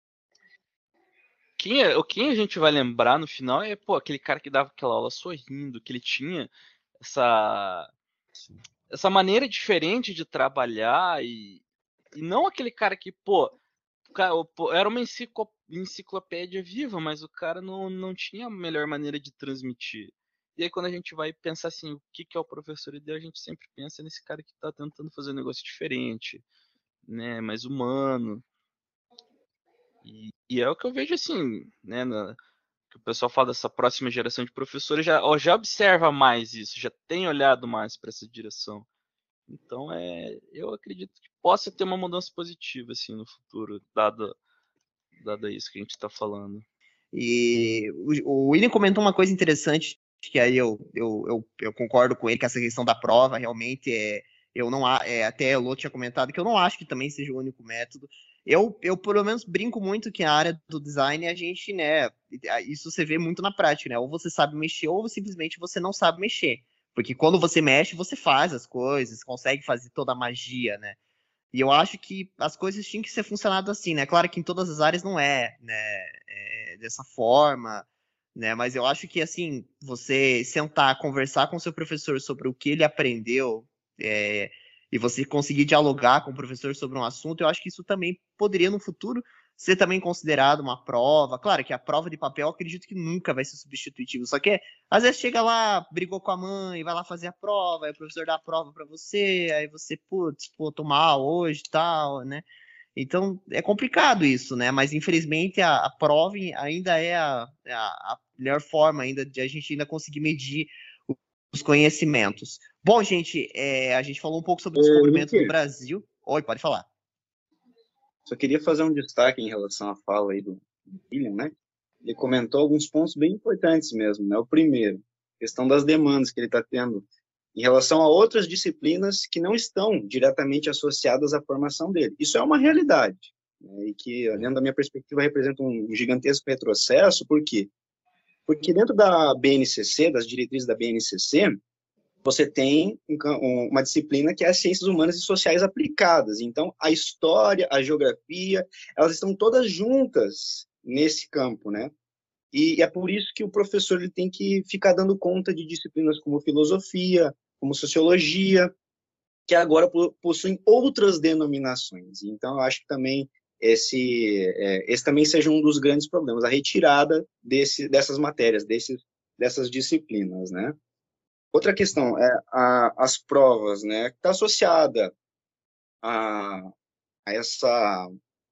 Quem, é, quem a gente vai lembrar no final é, pô, aquele cara que dava aquela aula sorrindo, que ele tinha essa Sim. essa maneira diferente de trabalhar e, e não aquele cara que, pô, o cara, pô, era uma enciclo- enciclopédia viva, mas o cara não, não tinha a melhor maneira de transmitir. E aí quando a gente vai pensar assim, o que, que é o professor ideal, a gente sempre pensa nesse cara que está tentando fazer um negócio diferente, né, mais humano. E, e é o que eu vejo assim, né, na, que o pessoal fala dessa próxima geração de professores, já, ó, já observa mais isso, já tem olhado mais para essa direção. Então, é, eu acredito que possa ter uma mudança positiva assim no futuro, dado, dado isso que a gente está falando. E o, o William comentou uma coisa interessante, que aí eu, eu, eu, eu concordo com ele, que essa questão da prova realmente é. Eu não é, até o Lô tinha comentado que eu não acho que também seja o único método. Eu, eu, pelo menos, brinco muito que a área do design, a gente, né, isso você vê muito na prática, né? Ou você sabe mexer, ou simplesmente você não sabe mexer. Porque quando você mexe, você faz as coisas, consegue fazer toda a magia, né? E eu acho que as coisas tinham que ser funcionado assim, né? Claro que em todas as áreas não é, né? É dessa forma, né? Mas eu acho que, assim, você sentar, conversar com seu professor sobre o que ele aprendeu, é, e você conseguir dialogar com o professor sobre um assunto, eu acho que isso também poderia, no futuro, ser também considerado uma prova. Claro que a prova de papel, eu acredito que nunca vai ser substitutivo. Só que, às vezes, chega lá, brigou com a mãe, vai lá fazer a prova, aí o professor dá a prova para você, aí você, putz, pô, tô mal hoje e tal, né? Então, é complicado isso, né? Mas, infelizmente, a, a prova ainda é a, a, a melhor forma ainda de a gente ainda conseguir medir os conhecimentos. Bom, gente, é, a gente falou um pouco sobre o Ô, descobrimento do Henrique, Brasil. Oi, pode falar. Só queria fazer um destaque em relação à fala aí do William, né? Ele comentou alguns pontos bem importantes mesmo, né? O primeiro, questão das demandas que ele está tendo em relação a outras disciplinas que não estão diretamente associadas à formação dele. Isso é uma realidade, né? E que, dentro da minha perspectiva, representa um gigantesco retrocesso. Por quê? Porque dentro da B N C C, das diretrizes da B N C C, você tem um, uma disciplina que é as ciências humanas e sociais aplicadas. Então, a história, a geografia, elas estão todas juntas nesse campo, né? E é por isso que o professor ele tem que ficar dando conta de disciplinas como filosofia, como sociologia, que agora possuem outras denominações. Então, eu acho que também esse, é, esse também seja um dos grandes problemas, a retirada desse, dessas matérias, desses, dessas disciplinas, né? Outra questão é a, as provas, né? Que está associada a, a essa,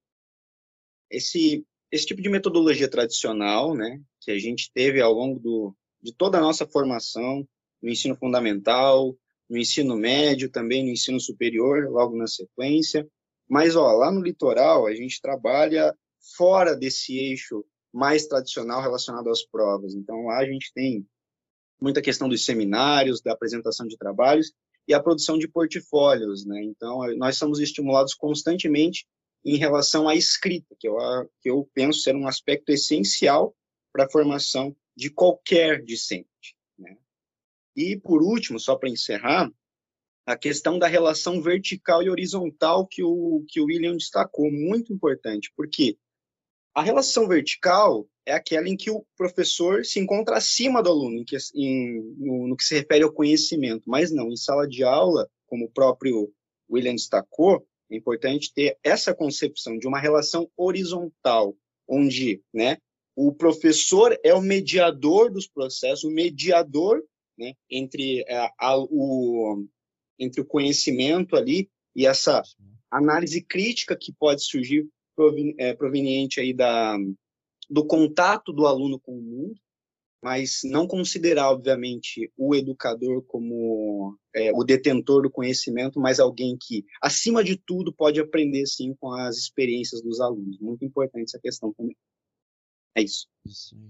esse, esse tipo de metodologia tradicional, né? Que a gente teve ao longo do, de toda a nossa formação, no ensino fundamental, no ensino médio, também no ensino superior, logo na sequência. Mas, ó, lá no litoral, a gente trabalha fora desse eixo mais tradicional relacionado às provas. Então, lá a gente tem muita questão dos seminários, da apresentação de trabalhos e a produção de portfólios, né? Então, nós somos estimulados constantemente em relação à escrita, que eu, que eu penso ser um aspecto essencial para a formação de qualquer discente, né? E, por último, só para encerrar, a questão da relação vertical e horizontal que o, que o William destacou, muito importante, porque a relação vertical é aquela em que o professor se encontra acima do aluno, em que, em, no, no que se refere ao conhecimento, mas não, em sala de aula, como o próprio William destacou, é importante ter essa concepção de uma relação horizontal, onde, né, o professor é o mediador dos processos, o mediador, né, entre, a, a, o, entre o conhecimento ali e essa análise crítica que pode surgir proveniente aí da, do contato do aluno com o mundo, mas não considerar, obviamente, o educador como é, o detentor do conhecimento, mas alguém que, acima de tudo, pode aprender, sim, com as experiências dos alunos. Muito importante essa questão também. É isso. Isso aí.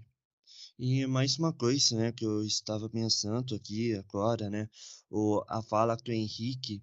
E mais uma coisa, né, que eu estava pensando aqui agora, né, o, a fala do Henrique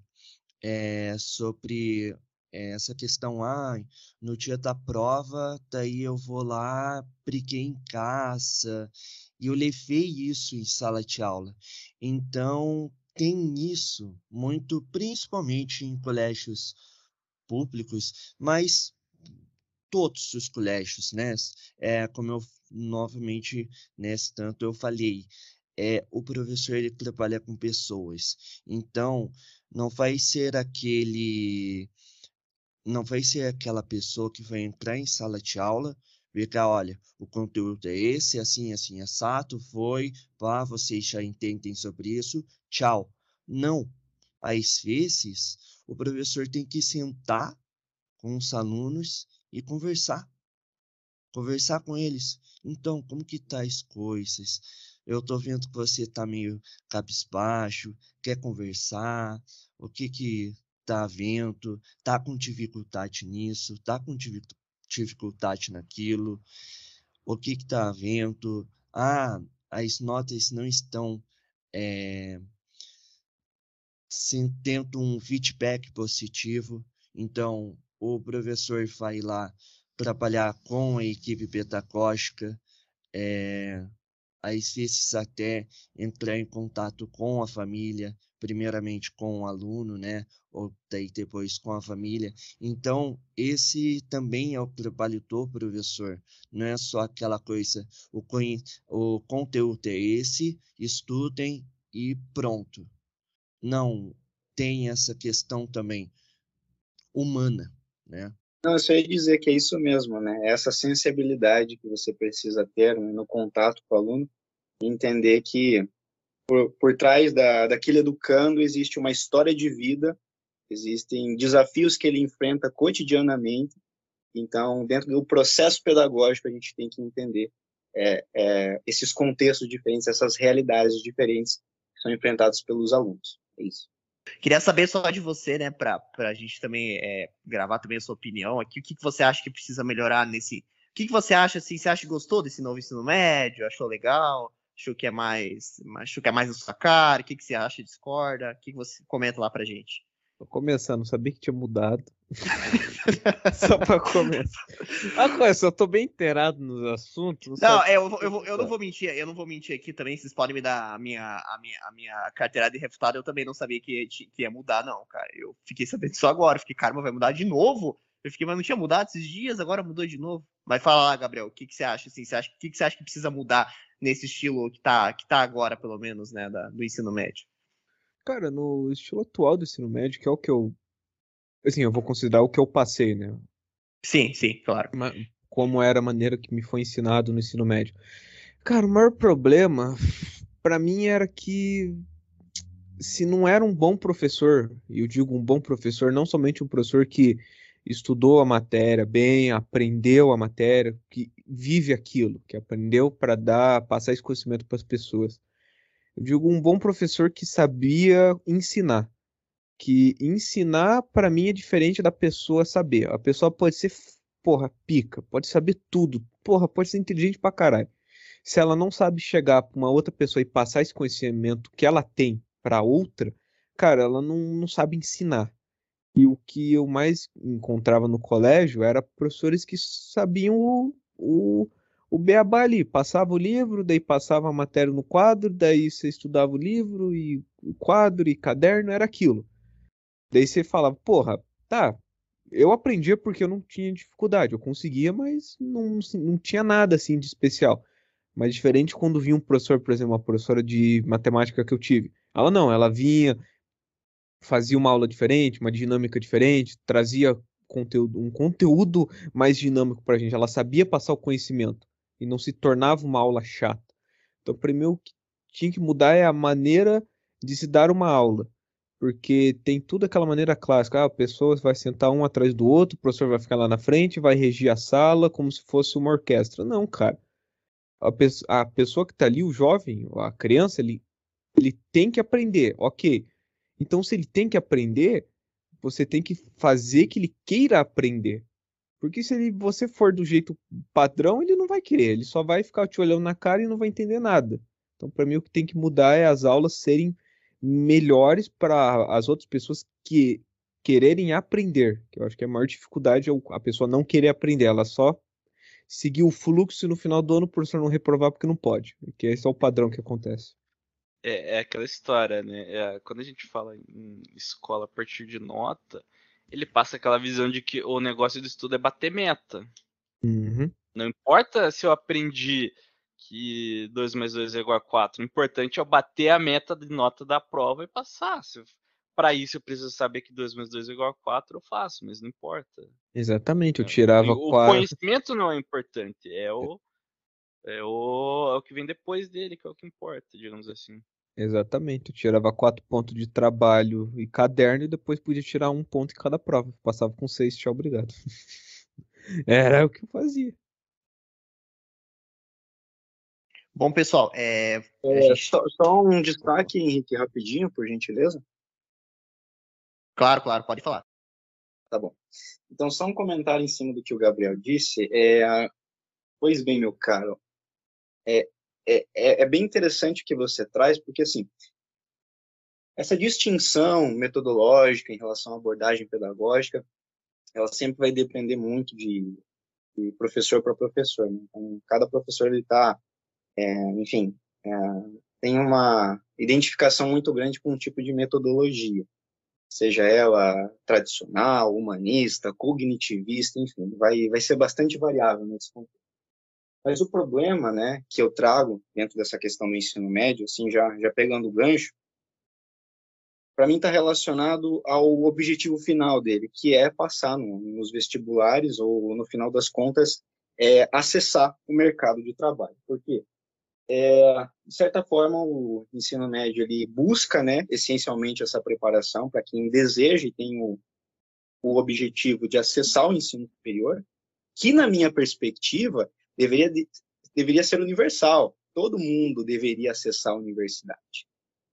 é sobre essa questão, ah, no dia da prova, daí eu vou lá, briguei em casa, e eu levei isso em sala de aula. Então, tem isso muito, principalmente em colégios públicos, mas todos os colégios, né? É, como eu novamente, nesse tanto eu falei, é, o professor ele trabalha com pessoas. Então, não vai ser aquele, não vai ser aquela pessoa que vai entrar em sala de aula, pegar, olha, o conteúdo é esse, assim, assim, assado, foi, pá, vocês já entendem sobre isso, tchau. Não. Às vezes, o professor tem que sentar com os alunos e conversar. Conversar com eles. Então, como que tá as coisas? Eu tô vendo que você tá meio cabisbaixo, quer conversar, o que que tá vendo? Tá com dificuldade nisso? Tá com dificuldade naquilo? O que que tá vendo? Ah, as notas não estão é, sem, tendo um feedback positivo. Então, o professor vai lá trabalhar com a equipe pedagógica, é, às vezes até entrar em contato com a família, primeiramente com o aluno, né? Ou daí depois com a família. Então, esse também é o trabalho do professor. Não é só aquela coisa, o, conhe... o conteúdo é esse, estudem e pronto. Não, tem essa questão também humana, né? Não, eu só ia dizer que é isso mesmo, né? Essa sensibilidade que você precisa ter, né, no contato com o aluno, e entender que por, por trás da, daquele educando existe uma história de vida, existem desafios que ele enfrenta cotidianamente. Então, dentro do processo pedagógico, a gente tem que entender é, é, esses contextos diferentes, essas realidades diferentes que são enfrentadas pelos alunos. É isso. Queria saber só de você, né, pra, pra gente também é, gravar também a sua opinião aqui. O que, que você acha que precisa melhorar nesse... O que, que você acha, assim, você acha que gostou desse novo ensino médio? Achou legal? Achou que é mais, achou que é mais na sua cara? O que, que você acha? Discorda? O que, que você comenta lá pra gente? Tô começando, não sabia que tinha mudado. Só pra começar. Ah, coisa, eu tô bem inteirado nos assuntos. Não, sabe? é, eu, eu, eu não vou mentir, eu não vou mentir aqui também. Vocês podem me dar a minha, a minha, a minha carteirada de refutado. Eu também não sabia que, que ia mudar, não, cara. Eu fiquei sabendo disso agora. Fiquei, cara, mas vai mudar de novo? Eu fiquei, mas não tinha mudado esses dias, agora mudou de novo. Mas fala lá, Gabriel, o que, que você acha? Assim, você acha o que, que você acha que precisa mudar nesse estilo que tá, que tá agora, pelo menos, né, da, do ensino médio? Cara, no estilo atual do ensino médio, que é o que eu. Assim, eu vou considerar o que eu passei, né? Sim, sim, claro. Ma- Como era a maneira que me foi ensinado no ensino médio. Cara, o maior problema pra mim era que se não era um bom professor, e eu digo um bom professor, não somente um professor que estudou a matéria bem, aprendeu a matéria, que vive aquilo, que aprendeu para dar, passar esse conhecimento para as pessoas. Eu digo um bom professor que sabia ensinar. Que ensinar para mim é diferente da pessoa saber. A pessoa pode ser, porra, pica, pode saber tudo, porra, pode ser inteligente pra caralho. Se ela não sabe chegar pra uma outra pessoa e passar esse conhecimento que ela tem pra outra, cara, ela não, não sabe ensinar. E o que eu mais encontrava no colégio era professores que sabiam o, o, o beabá ali. Passava o livro, daí passava a matéria no quadro, daí você estudava o livro e o quadro e caderno, era aquilo. Daí você falava, porra, tá, eu aprendia porque eu não tinha dificuldade, eu conseguia, mas não, não tinha nada assim de especial. Mas diferente quando vinha um professor, por exemplo, uma professora de matemática que eu tive. Ela não, ela vinha, fazia uma aula diferente, uma dinâmica diferente, trazia conteúdo, um conteúdo mais dinâmico pra gente. Ela sabia passar o conhecimento e não se tornava uma aula chata. Então, para mim, o que tinha que mudar é a maneira de se dar uma aula. Porque tem tudo aquela maneira clássica. Ah, a pessoa vai sentar um atrás do outro, o professor vai ficar lá na frente, vai regir a sala como se fosse uma orquestra. Não, cara. A, pe a pessoa que está ali, o jovem, a criança, ele, ele tem que aprender, ok. Então, se ele tem que aprender, você tem que fazer que ele queira aprender. Porque se ele, você for do jeito padrão, ele não vai querer. Ele só vai ficar te olhando na cara e não vai entender nada. Então, para mim, o que tem que mudar é as aulas serem melhores para as outras pessoas que quererem aprender. Que eu acho que a maior dificuldade é a pessoa não querer aprender. Ela só seguir o fluxo e no final do ano o professor não reprovar porque não pode. Que esse é o padrão que acontece. É, é aquela história, né? É, quando a gente fala em escola a partir de nota, ele passa aquela visão de que o negócio do estudo é bater meta. Uhum. Não importa se eu aprendi que dois mais dois é igual a quatro. O importante é eu bater a meta de nota da prova e passar. Para isso eu preciso saber que dois mais dois é igual a quatro, eu faço, mas não importa. Exatamente, eu tirava O quatro. conhecimento não é importante, é o, é, o, é o que vem depois dele, que é o que importa, digamos assim. Exatamente, eu tirava quatro pontos de trabalho e caderno e depois podia tirar um ponto em cada prova. Passava com seis, tchau, obrigado. Era o que eu fazia. Bom, pessoal, é, a É, gente... só, só um destaque, Henrique, rapidinho, por gentileza. Claro, claro, pode falar. Tá bom. Então, só um comentário em cima do que o Gabriel disse. É, pois bem, meu caro, é, é, é bem interessante o que você traz, porque, assim, essa distinção metodológica em relação à abordagem pedagógica, ela sempre vai depender muito de, de professor para professor. Né? Então, cada professor, ele está, é, enfim, é, tem uma identificação muito grande com um tipo de metodologia, seja ela tradicional, humanista, cognitivista, enfim, vai, vai ser bastante variável nesse contexto. Mas o problema, né, que eu trago dentro dessa questão do ensino médio, assim, já, já pegando o gancho, para mim está relacionado ao objetivo final dele, que é passar no, nos vestibulares ou, no final das contas, é, acessar o mercado de trabalho. Por quê? É, de certa forma, o ensino médio ele busca, né, essencialmente essa preparação para quem deseja e tem o, o objetivo de acessar o ensino superior, que, na minha perspectiva, deveria, de, deveria ser universal. Todo mundo deveria acessar a universidade.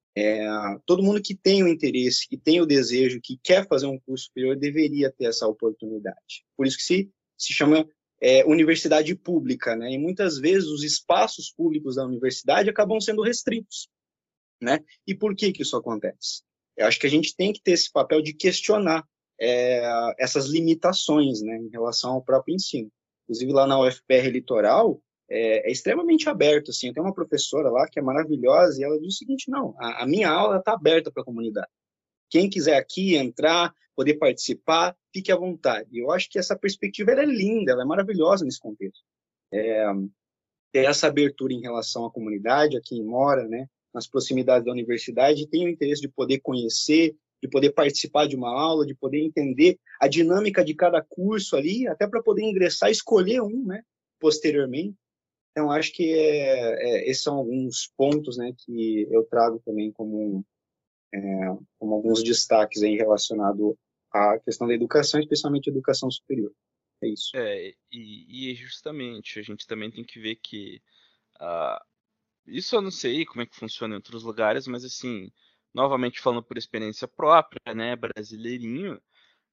É, todo mundo que tem o interesse, que tem o desejo, que quer fazer um curso superior, deveria ter essa oportunidade. Por isso que se, se chama é, universidade pública, né? E muitas vezes os espaços públicos da universidade acabam sendo restritos, né? E por que que isso acontece? Eu acho que a gente tem que ter esse papel de questionar é, essas limitações, né, em relação ao próprio ensino. Inclusive lá na U F P R Litoral, é, é extremamente aberto, assim, tem uma professora lá que é maravilhosa e ela diz o seguinte, não, a, a minha aula está aberta para a comunidade. Quem quiser aqui entrar, poder participar, fique à vontade. E eu acho que essa perspectiva ela é linda, ela é maravilhosa nesse contexto. É, ter essa abertura em relação à comunidade, a quem mora, né, nas proximidades da universidade, tem o interesse de poder conhecer, de poder participar de uma aula, de poder entender a dinâmica de cada curso ali, até para poder ingressar e escolher um, né, posteriormente. Então, acho que é, é, esses são alguns pontos, né, que eu trago também como, é, como alguns destaques aí relacionados à questão da educação, especialmente a educação superior. É isso. É, e, e justamente, a gente também tem que ver que ah, isso eu não sei como é que funciona em outros lugares, mas assim, novamente falando por experiência própria, né, brasileirinho,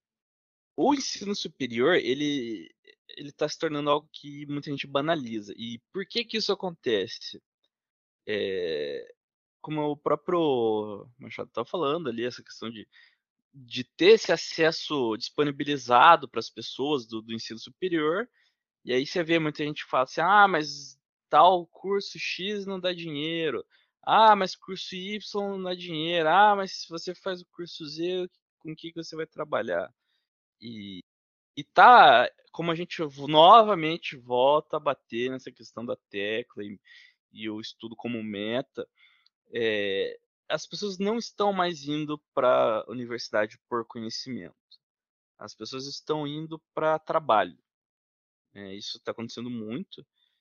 o ensino superior, ele ele está se tornando algo que muita gente banaliza. E por que que isso acontece? É, como o próprio Machado estava falando ali, essa questão de, de ter esse acesso disponibilizado para as pessoas do, do ensino superior, e aí você vê muita gente que fala assim, ah, mas tal curso X não dá dinheiro, ah, mas curso Y não dá dinheiro, ah, mas se você faz o curso Z, com o que que você vai trabalhar? E, e tá, como a gente novamente volta a bater nessa questão da tecla e, e o estudo como meta, é, as pessoas não estão mais indo para a universidade por conhecimento. As pessoas estão indo para trabalho. É, isso está acontecendo muito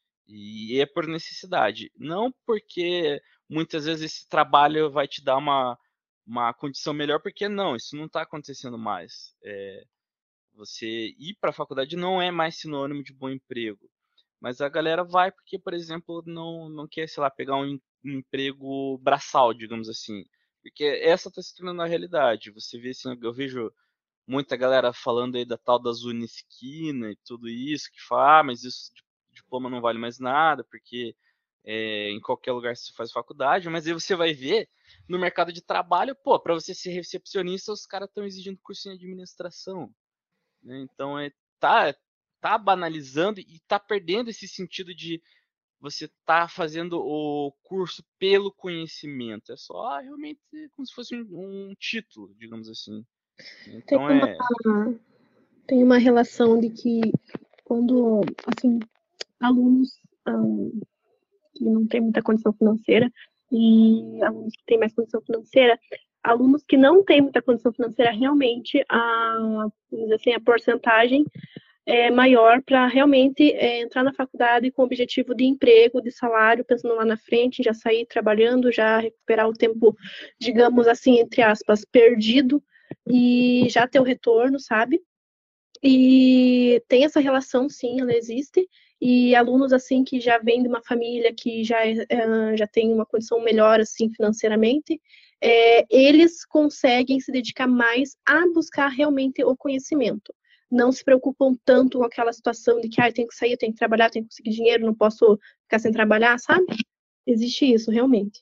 e é por necessidade. Não porque muitas vezes esse trabalho vai te dar uma, uma condição melhor, porque não, isso não está acontecendo mais. É, você ir para a faculdade não é mais sinônimo de bom emprego. Mas a galera vai porque, por exemplo, não, não quer, sei lá, pegar um, um emprego braçal, digamos assim. Porque essa está se tornando a realidade. Você vê assim, eu vejo muita galera falando aí da tal da Unisquina e tudo isso, que fala, ah, mas isso diploma não vale mais nada, porque é, em qualquer lugar se faz faculdade, mas aí você vai ver no mercado de trabalho, pô, para você ser recepcionista, os caras estão exigindo cursinho de administração, né? Então é tá tá banalizando e tá perdendo esse sentido de você tá fazendo o curso pelo conhecimento. É só realmente como se fosse um, um título, digamos assim. Tem Então uma, é. tem uma relação de que quando, assim, alunos um, que não têm muita condição financeira e alunos que têm mais condição financeira, alunos que não têm muita condição financeira, realmente a, assim, a porcentagem é maior para realmente é, entrar na faculdade com o objetivo de emprego, de salário, pensando lá na frente, já sair trabalhando, já recuperar o tempo, digamos assim, entre aspas, perdido e já ter o retorno, sabe? E tem essa relação, sim, ela existe. E alunos, assim, que já vêm de uma família que já, é, já tem uma condição melhor, assim, financeiramente, é, eles conseguem se dedicar mais a buscar realmente o conhecimento. Não se preocupam tanto com aquela situação de que, ah, eu tenho que sair, eu tenho que trabalhar, eu tenho que conseguir dinheiro, não posso ficar sem trabalhar, sabe? Existe isso, realmente.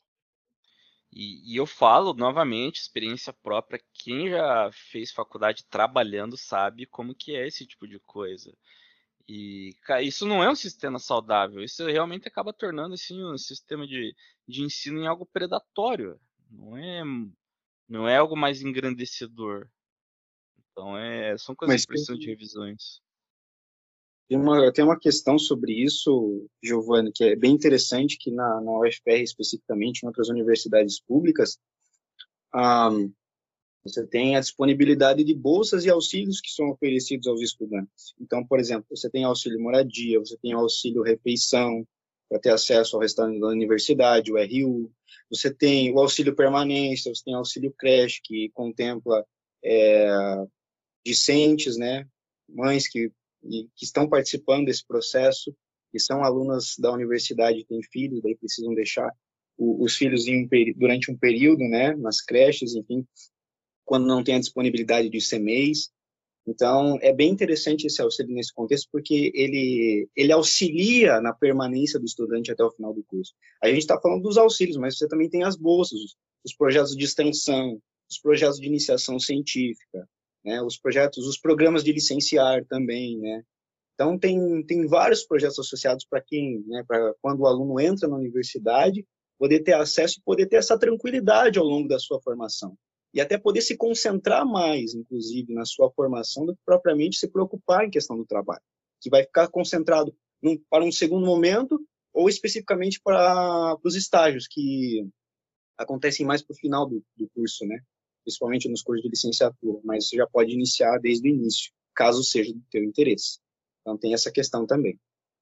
E, e eu falo novamente, experiência própria, quem já fez faculdade trabalhando sabe como que é esse tipo de coisa. E cara, isso não é um sistema saudável, isso realmente acaba tornando assim, um sistema de, de ensino em algo predatório. Não é, não é algo mais engrandecedor. Então é, são coisas Mas que precisam de revisões. tem uma, tem uma questão sobre isso, Giovanni, que é bem interessante, que na, na U F P R especificamente, em outras universidades públicas, um, você tem a disponibilidade de bolsas e auxílios que são oferecidos aos estudantes. Então, por exemplo, você tem auxílio moradia, você tem auxílio refeição, para ter acesso ao restaurante da universidade, o R U, você tem o auxílio permanência, você tem auxílio creche, que contempla é, discentes, né, mães que, que estão participando desse processo, que são alunas da universidade, têm filhos, daí precisam deixar o, os filhos em um, durante um período, né, nas creches, enfim, quando não tem a disponibilidade de I C M E I S. Então, é bem interessante esse auxílio nesse contexto, porque ele, ele auxilia na permanência do estudante até o final do curso. A gente está falando dos auxílios, mas você também tem as bolsas, os, os projetos de extensão, os projetos de iniciação científica, né, os projetos, os programas de licenciar também, né. Então, tem, tem vários projetos associados para quem, né, para quando o aluno entra na universidade, poder ter acesso e poder ter essa tranquilidade ao longo da sua formação. E até poder se concentrar mais, inclusive, na sua formação, do que propriamente se preocupar em questão do trabalho, que vai ficar concentrado num, para um segundo momento, ou especificamente para, para os estágios, que acontecem mais para o final do, do curso, né? Principalmente nos cursos de licenciatura, mas você já pode iniciar desde o início, caso seja do teu interesse. Então tem essa questão também.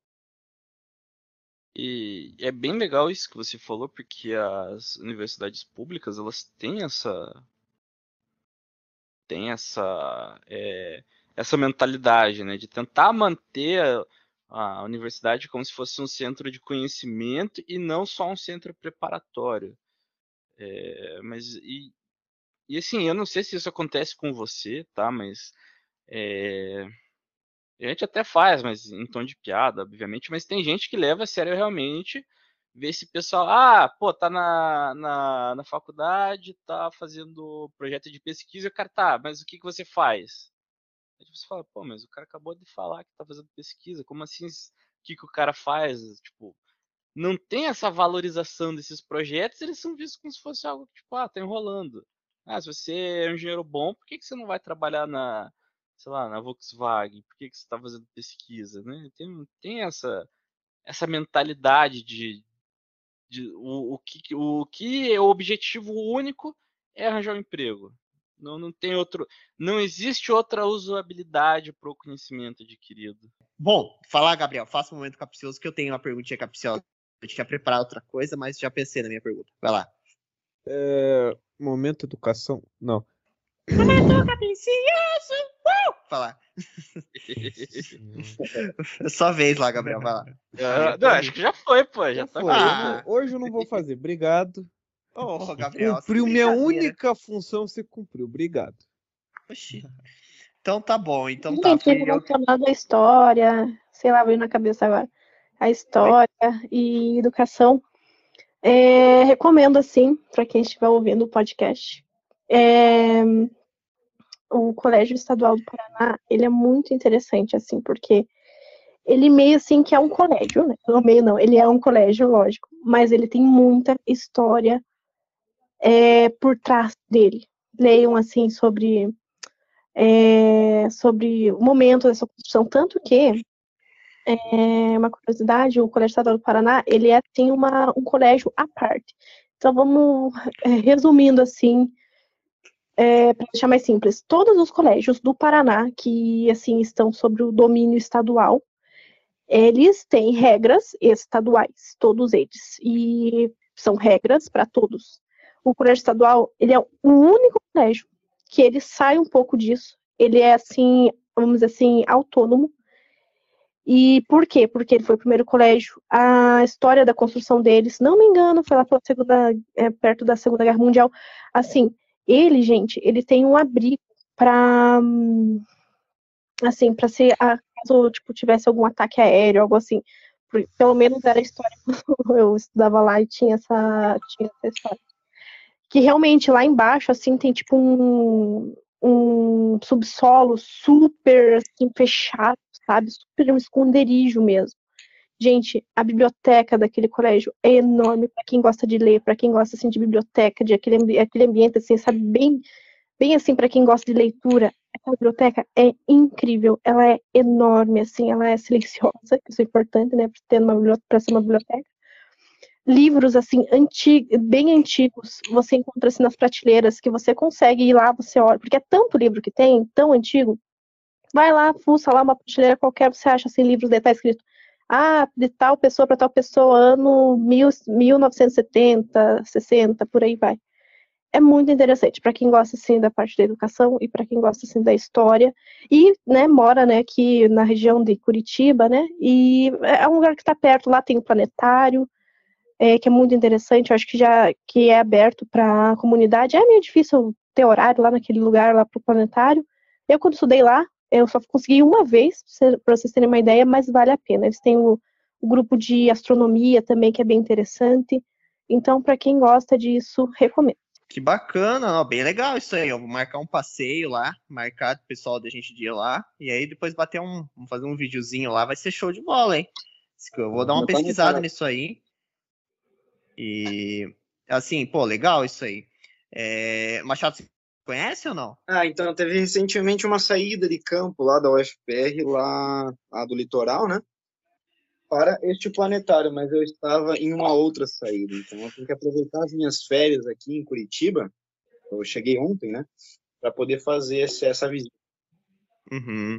E é bem legal isso que você falou, porque as universidades públicas, elas têm essa tem essa é, essa mentalidade, né, de tentar manter a, a universidade como se fosse um centro de conhecimento e não só um centro preparatório. É, mas e, e assim, eu não sei se isso acontece com você, tá? Mas é, a gente até faz, mas em tom de piada, obviamente, mas tem gente que leva a sério realmente ver esse pessoal, ah, pô, tá na, na, na faculdade, tá fazendo projeto de pesquisa, e o cara, tá, mas o que, que você faz? Aí você fala, pô, mas o cara acabou de falar que tá fazendo pesquisa, como assim, o que, que o cara faz? Tipo, não tem essa valorização desses projetos, eles são vistos como se fosse algo tipo, ah, tá enrolando. Ah, se você é um engenheiro bom, por que, que você não vai trabalhar na, sei lá, na Volkswagen? Por que, que você está fazendo pesquisa, né? Tem, tem essa, essa mentalidade de, de o, o, que, o que é o objetivo único é arranjar um emprego. Não, não tem outro, não existe outra usabilidade para o conhecimento adquirido. Bom, falar, Gabriel, faça um momento capcioso, que eu tenho uma perguntinha capciosa. Eu tinha preparado outra coisa, mas já pensei na minha pergunta. Vai lá. É, momento educação? Não. Momento capcioso! Uh! Falar. Sua vez lá, Gabriel, vai lá. Ah, não, acho que já foi, pô. Já, Já tá foi. Ah. Hoje, hoje eu não vou fazer. Obrigado. Ô, oh, Gabriel. Cumpriu minha brincadeira. única função, você cumpriu. Obrigado. Oxi. Então tá bom, então Sim, tá. Fui tipo, eu... relacionado à história, sei lá, veio na cabeça agora. A história e educação. É, recomendo, assim, para quem estiver ouvindo o podcast. É, o Colégio Estadual do Paraná, ele é muito interessante, assim, porque ele meio assim que é um colégio, né? Não meio não, ele é um colégio, lógico, mas ele tem muita história é, por trás dele. Leiam, assim, sobre, é, sobre o momento dessa construção, tanto que, é, uma curiosidade, o Colégio Estadual do Paraná, ele é, tem uma, um colégio à parte. Então, vamos, é, resumindo, assim, é, para deixar mais simples, todos os colégios do Paraná que, assim, estão sob o domínio estadual, eles têm regras estaduais, todos eles, e são regras para todos. O colégio estadual, ele é o único colégio que ele sai um pouco disso, ele é, assim, vamos dizer assim, autônomo. E por quê? Porque ele foi o primeiro colégio, a história da construção dele, se não me engano, foi lá pela segunda, é, perto da Segunda Guerra Mundial. Assim, ele, gente, ele tem um abrigo para, assim, para ser, caso, tipo, tivesse algum ataque aéreo, algo assim. Pelo menos era a história quando eu estudava lá e tinha essa, tinha essa história. Que realmente lá embaixo, assim, tem tipo um, um subsolo super, assim, fechado, sabe? Super um esconderijo mesmo. Gente, a biblioteca daquele colégio é enorme para quem gosta de ler, para quem gosta, assim, de biblioteca, de aquele, aquele ambiente, assim, sabe? Bem, bem assim, para quem gosta de leitura. Aquela biblioteca é incrível, ela é enorme, assim, ela é silenciosa, que isso é importante, né, para ser uma biblioteca. Livros, assim, antigos, bem antigos, você encontra, assim, nas prateleiras, que você consegue ir lá, você olha, porque é tanto livro que tem, tão antigo, vai lá, fuça lá uma prateleira qualquer, você acha, assim, livros, daí tá escrito, ah, de tal pessoa para tal pessoa, ano mil, mil novecentos e setenta, sessenta, por aí vai. É muito interessante para quem gosta, assim, da parte da educação e para quem gosta, assim, da história. E, né, mora, né, aqui na região de Curitiba, né, e é um lugar que está perto, lá tem o planetário, é, que é muito interessante, eu acho que já que é aberto para a comunidade. É meio difícil ter horário lá naquele lugar, lá pro planetário. Eu, quando estudei lá, eu só consegui uma vez, para vocês terem uma ideia, mas vale a pena. Eles têm o, o grupo de astronomia também, que é bem interessante. Então, para quem gosta disso, recomendo. Que bacana, ó, bem legal isso aí. Eu vou marcar um passeio lá, marcar o pessoal da gente de ir lá, e aí depois bater um, vamos fazer um videozinho lá, vai ser show de bola, hein? Eu vou dar uma Não tá pesquisada anotado. nisso aí. E assim, pô, legal isso aí. É, Machado, você conhece ou não? Ah, então teve recentemente uma saída de campo lá da U F P R, lá, lá do litoral, né? Para este planetário, mas eu estava em uma outra saída, então eu tenho que aproveitar as minhas férias aqui em Curitiba. Eu cheguei ontem, né? Para poder fazer essa, essa visita. Uhum.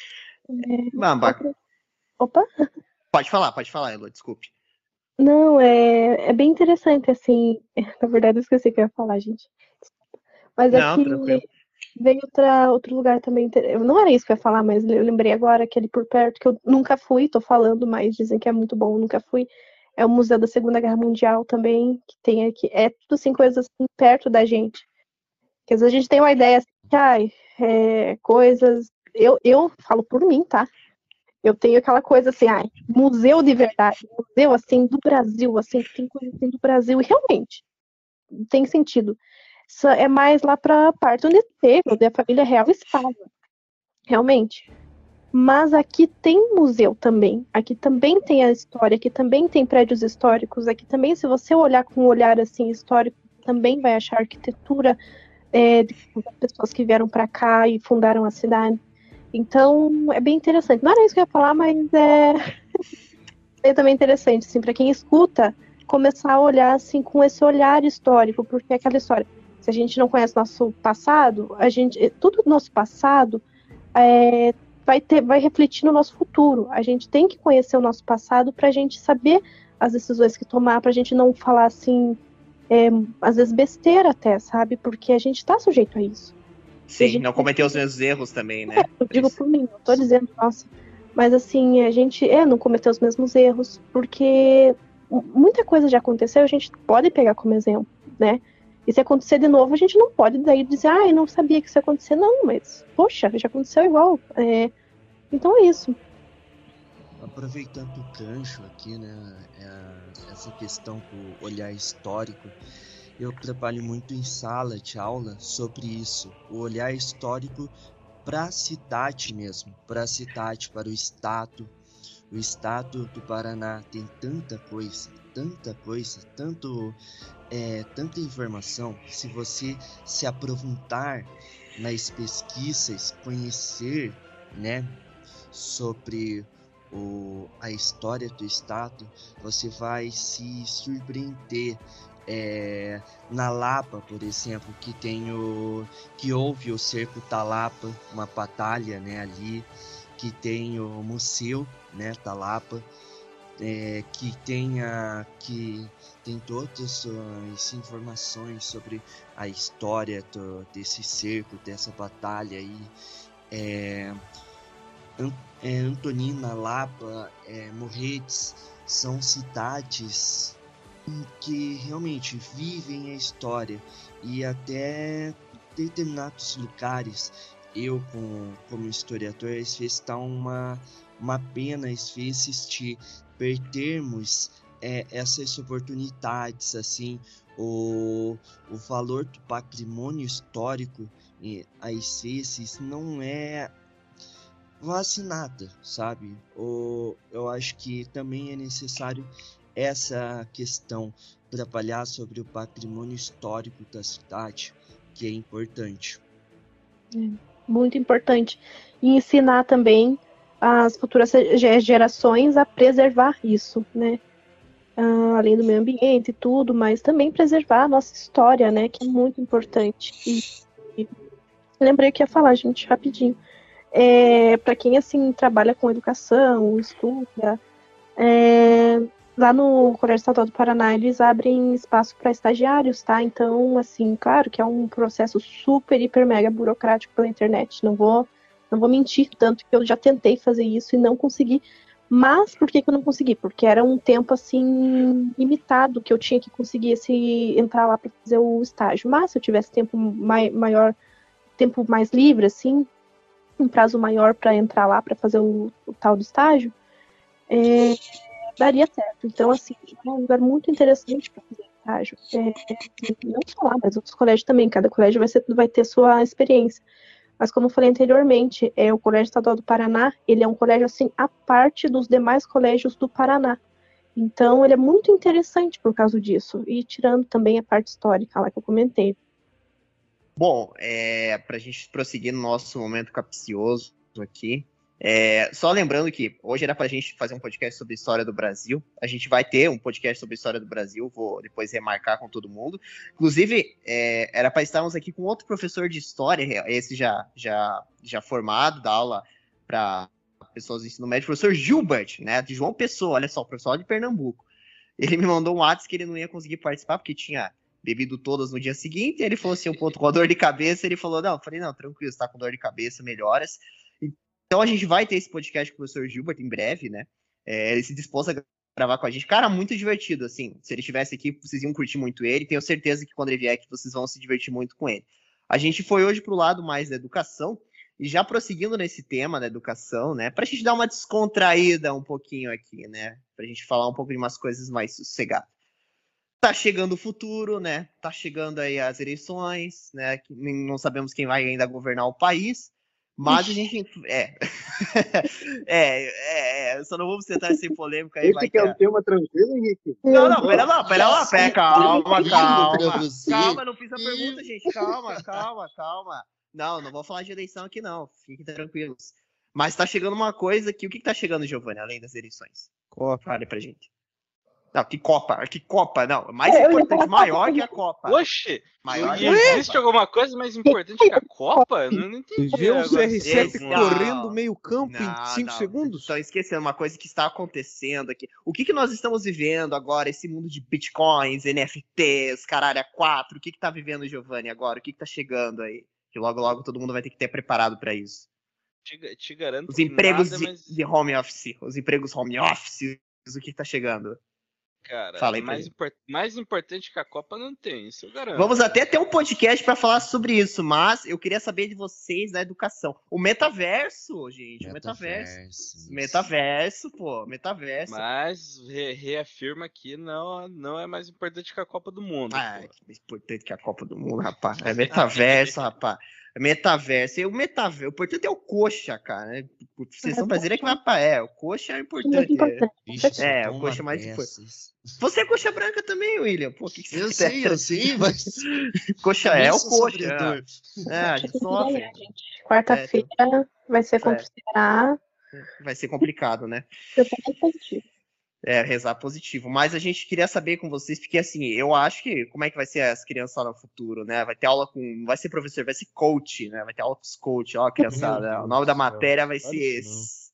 É, Ah, ba- outra- Opa! Pode falar, pode falar, Elo, desculpe. Não, é, é bem interessante, assim. Na verdade, eu esqueci o que eu ia falar, gente. Mas é Não, que tranquilo. veio outra, outro lugar também. inter- eu- Não era isso que eu ia falar, mas eu lembrei agora, aquele por perto, que eu nunca fui, tô falando, mas dizem que é muito bom, eu nunca fui. É o Museu da Segunda Guerra Mundial também, que tem aqui. É tudo assim, coisas assim, perto da gente. Porque às vezes a gente tem uma ideia assim, que, ai, é, coisas. Eu, eu falo por mim, tá? Eu tenho aquela coisa assim, ai, museu de verdade, museu assim do Brasil, assim, que tem coisa assim do Brasil, e realmente tem sentido. Isso é mais lá pra parte onde teve, onde a família real estava, realmente. Mas aqui tem museu também, aqui também tem a história, aqui também tem prédios históricos, aqui também, se você olhar com um olhar assim histórico, também vai achar arquitetura é, de pessoas que vieram para cá e fundaram a cidade. Então, é bem interessante. Não era isso que eu ia falar, mas é, é também interessante, assim, para quem escuta, começar a olhar assim com esse olhar histórico, porque é aquela história. Se a gente não conhece nosso passado, a gente, tudo do nosso passado é, vai ter, vai refletir no nosso futuro. A gente tem que conhecer o nosso passado para a gente saber as decisões que tomar, para a gente não falar assim, é, às vezes besteira até, sabe? Porque a gente está sujeito a isso. E a Sim, gente não cometer os mesmos erros também, né? eu digo por mim, não tô dizendo, nossa. Mas assim, a gente é, não cometeu os mesmos erros, porque muita coisa já aconteceu, a gente pode pegar como exemplo, né? E se acontecer de novo, a gente não pode daí dizer, ah, eu não sabia que isso ia acontecer, não, mas, poxa, já aconteceu igual. É, então é isso. Aproveitando o gancho aqui, né, é, essa questão do olhar histórico, eu trabalho muito em sala de aula sobre isso, o olhar histórico para a cidade mesmo, para a cidade, para o estado. O estado do Paraná tem tanta coisa, tanta coisa, tanto, é, tanta informação, que se você se aprofundar nas pesquisas, conhecer, né, sobre o, a história do estado, você vai se surpreender. É, na Lapa, por exemplo, que tem o que houve o cerco Talapa, uma batalha, né, ali, que tem o museu, né, Talapa, é, que tem a que tem todas as informações sobre a história do, desse cerco, dessa batalha aí. É, É, Antonina, Lapa, é, Morretes são cidades que realmente vivem a história, e até determinados lugares, eu como, como historiador, às vezes está uma, uma pena, às vezes, de perdermos é, essas oportunidades, assim, o, o valor do patrimônio histórico, e, às vezes, não é vacinada, sabe? Ou eu acho que também é necessário essa questão, trabalhar sobre o patrimônio histórico da cidade, que é importante. É, muito importante. E ensinar também as futuras gerações a preservar isso, né? Ah, além do meio ambiente e tudo, mas também preservar a nossa história, né? Que é muito importante. E, e lembrei que ia falar, gente, rapidinho. É, para quem assim trabalha com educação, estuda, é, lá no Colégio Estadual do Paraná eles abrem espaço para estagiários, tá? Então, assim, claro que é um processo super, hiper, mega burocrático pela internet. Não vou, não vou mentir, tanto que eu já tentei fazer isso e não consegui, Mas por que, que eu não consegui? Porque era um tempo assim limitado que eu tinha que conseguir esse, entrar lá para fazer o estágio. Mas se eu tivesse tempo mai, maior, tempo mais livre, assim, um prazo maior para entrar lá para fazer o, o tal do estágio, é, daria certo. Então, assim, é um lugar muito interessante para fazer estágio. É, não só lá, mas outros colégios também. Cada colégio vai, ser, vai ter sua experiência. Mas como eu falei anteriormente, é, o Colégio Estadual do Paraná, ele é um colégio assim à parte dos demais colégios do Paraná. Então, ele é muito interessante por causa disso. E tirando também a parte histórica lá que eu comentei. Bom, é, para a gente prosseguir no nosso momento capcioso aqui, é, só lembrando que hoje era para a gente fazer um podcast sobre história do Brasil. A gente vai ter um podcast sobre história do Brasil, vou depois remarcar com todo mundo. Inclusive, é, era para estarmos aqui com outro professor de história, esse já, já, já formado, da aula para pessoas do ensino médio, o professor Gilbert, né, de João Pessoa, olha só, o professor de Pernambuco. Ele me mandou um WhatsApp que ele não ia conseguir participar, porque tinha bebido todas no dia seguinte, e ele falou assim, um ponto com dor de cabeça, ele falou, não, eu falei, não, tranquilo, você tá com dor de cabeça, melhoras. Então a gente vai ter esse podcast com o professor Gilbert em breve, né? É, ele se dispôs a gravar com a gente. Cara, muito divertido, assim. Se ele estivesse aqui, vocês iam curtir muito ele. Tenho certeza que quando ele vier aqui, vocês vão se divertir muito com ele. A gente foi hoje pro lado mais da educação, e já prosseguindo nesse tema da educação, né? Pra gente dar uma descontraída um pouquinho aqui, né? Pra gente falar um pouco de umas coisas mais sossegadas. Tá chegando o futuro, né? Tá chegando aí as eleições, né? Não sabemos quem vai ainda governar o país. Mas a gente. É. é, é, só não vamos tentar ser polêmica aí. Esse vai que é que... um tema tranquilo, Henrique? Não, não, pera lá, pera lá, pera, calma, calma. você. Calma, não fiz a pergunta, gente. Calma, calma, calma. Não, não vou falar de eleição aqui, não. Fiquem tranquilos. Mas tá chegando uma coisa aqui. O que, que tá chegando, Giovanni, além das eleições? Copa. Fale pra gente. Não, que Copa, que Copa, não. Mais É, eu ia importante, falar maior Copa que a Copa. Oxe, Maior e que a Copa. existe alguma coisa mais importante que a Copa? Eu não entendi. Vê o agora. C R sete Não. correndo meio campo Não, em cinco não. segundos? Estão esquecendo uma coisa que está acontecendo aqui. O que, que nós estamos vivendo agora, esse mundo de bitcoins, N F Ts, caralho, a quatro, o que que tá vivendo, Giovanni, agora? O que que tá chegando aí? Que logo, logo todo mundo vai ter que ter preparado para isso. Te, te garanto Os que empregos nada, de, mas, de home office, os empregos home office, o que que tá chegando? cara, Fala aí pra mais, gente. import, mais importante que a Copa não tem, isso eu garanto. Vamos até ter um podcast para falar sobre isso, mas eu queria saber de vocês da educação. O metaverso, gente, o metaverso. Metaverso, Metaverso, pô, metaverso. Mas re, reafirma que não, não é mais importante que a Copa do Mundo. Ah, pô. que mais importante que a Copa do Mundo, rapaz. É metaverso, rapaz. É metaverso. E o metaverso, o importante é o coxa, cara. Né? Vocês são brasileiros que vai pra é. O coxa é Muito importante. importante. Ixi, só É, o toma coxa mais dessas. Você é coxa branca também, William. Pô, o que, que Eu você sei, eu sei, mas. Coxa também é o sou coxa. sofredor. É, a gente sofre. Quarta-feira vai ser contra o Ceará. Vai ser complicado, né? Eu tô bem positivo. É, rezar positivo. Mas a gente queria saber com vocês, porque assim, eu acho que como é que vai ser as crianças lá no futuro, né? Vai ter aula com. Não vai ser professor, vai ser coach, né? Vai ter aula com os coach, ó, criançada. Meu O nome da Deus do céu. matéria vai Olha ser isso esse.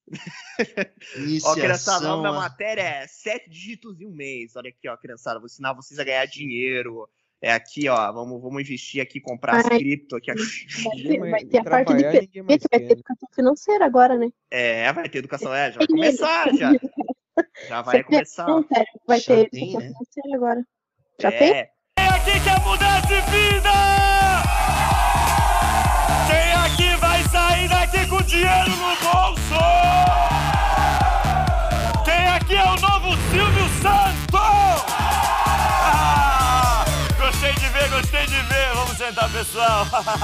Ó, Iniciação criançada, o nome da a- matéria é sete dígitos em um mês. Olha aqui, ó, criançada, vou ensinar vocês a ganhar dinheiro. É aqui, ó, vamos, vamos investir aqui, comprar as Ai. cripto aqui. ó. Vai Ninguém ter, mais- vai ter a parte de trabalhar, ninguém mais P P, vai quer, ter né? educação financeira agora, né? É, vai ter educação, é, já vai começar, já. Já vai Você começar. Não, sério, vai Já ter tem, educação né? financeira agora. Já tem? É, Quem quer mudar de vida? Quem aqui vai sair daqui com dinheiro no bolso? Quem aqui é o novo Silvio Santos? Ah, gostei de ver, gostei de ver. Vamos sentar, pessoal.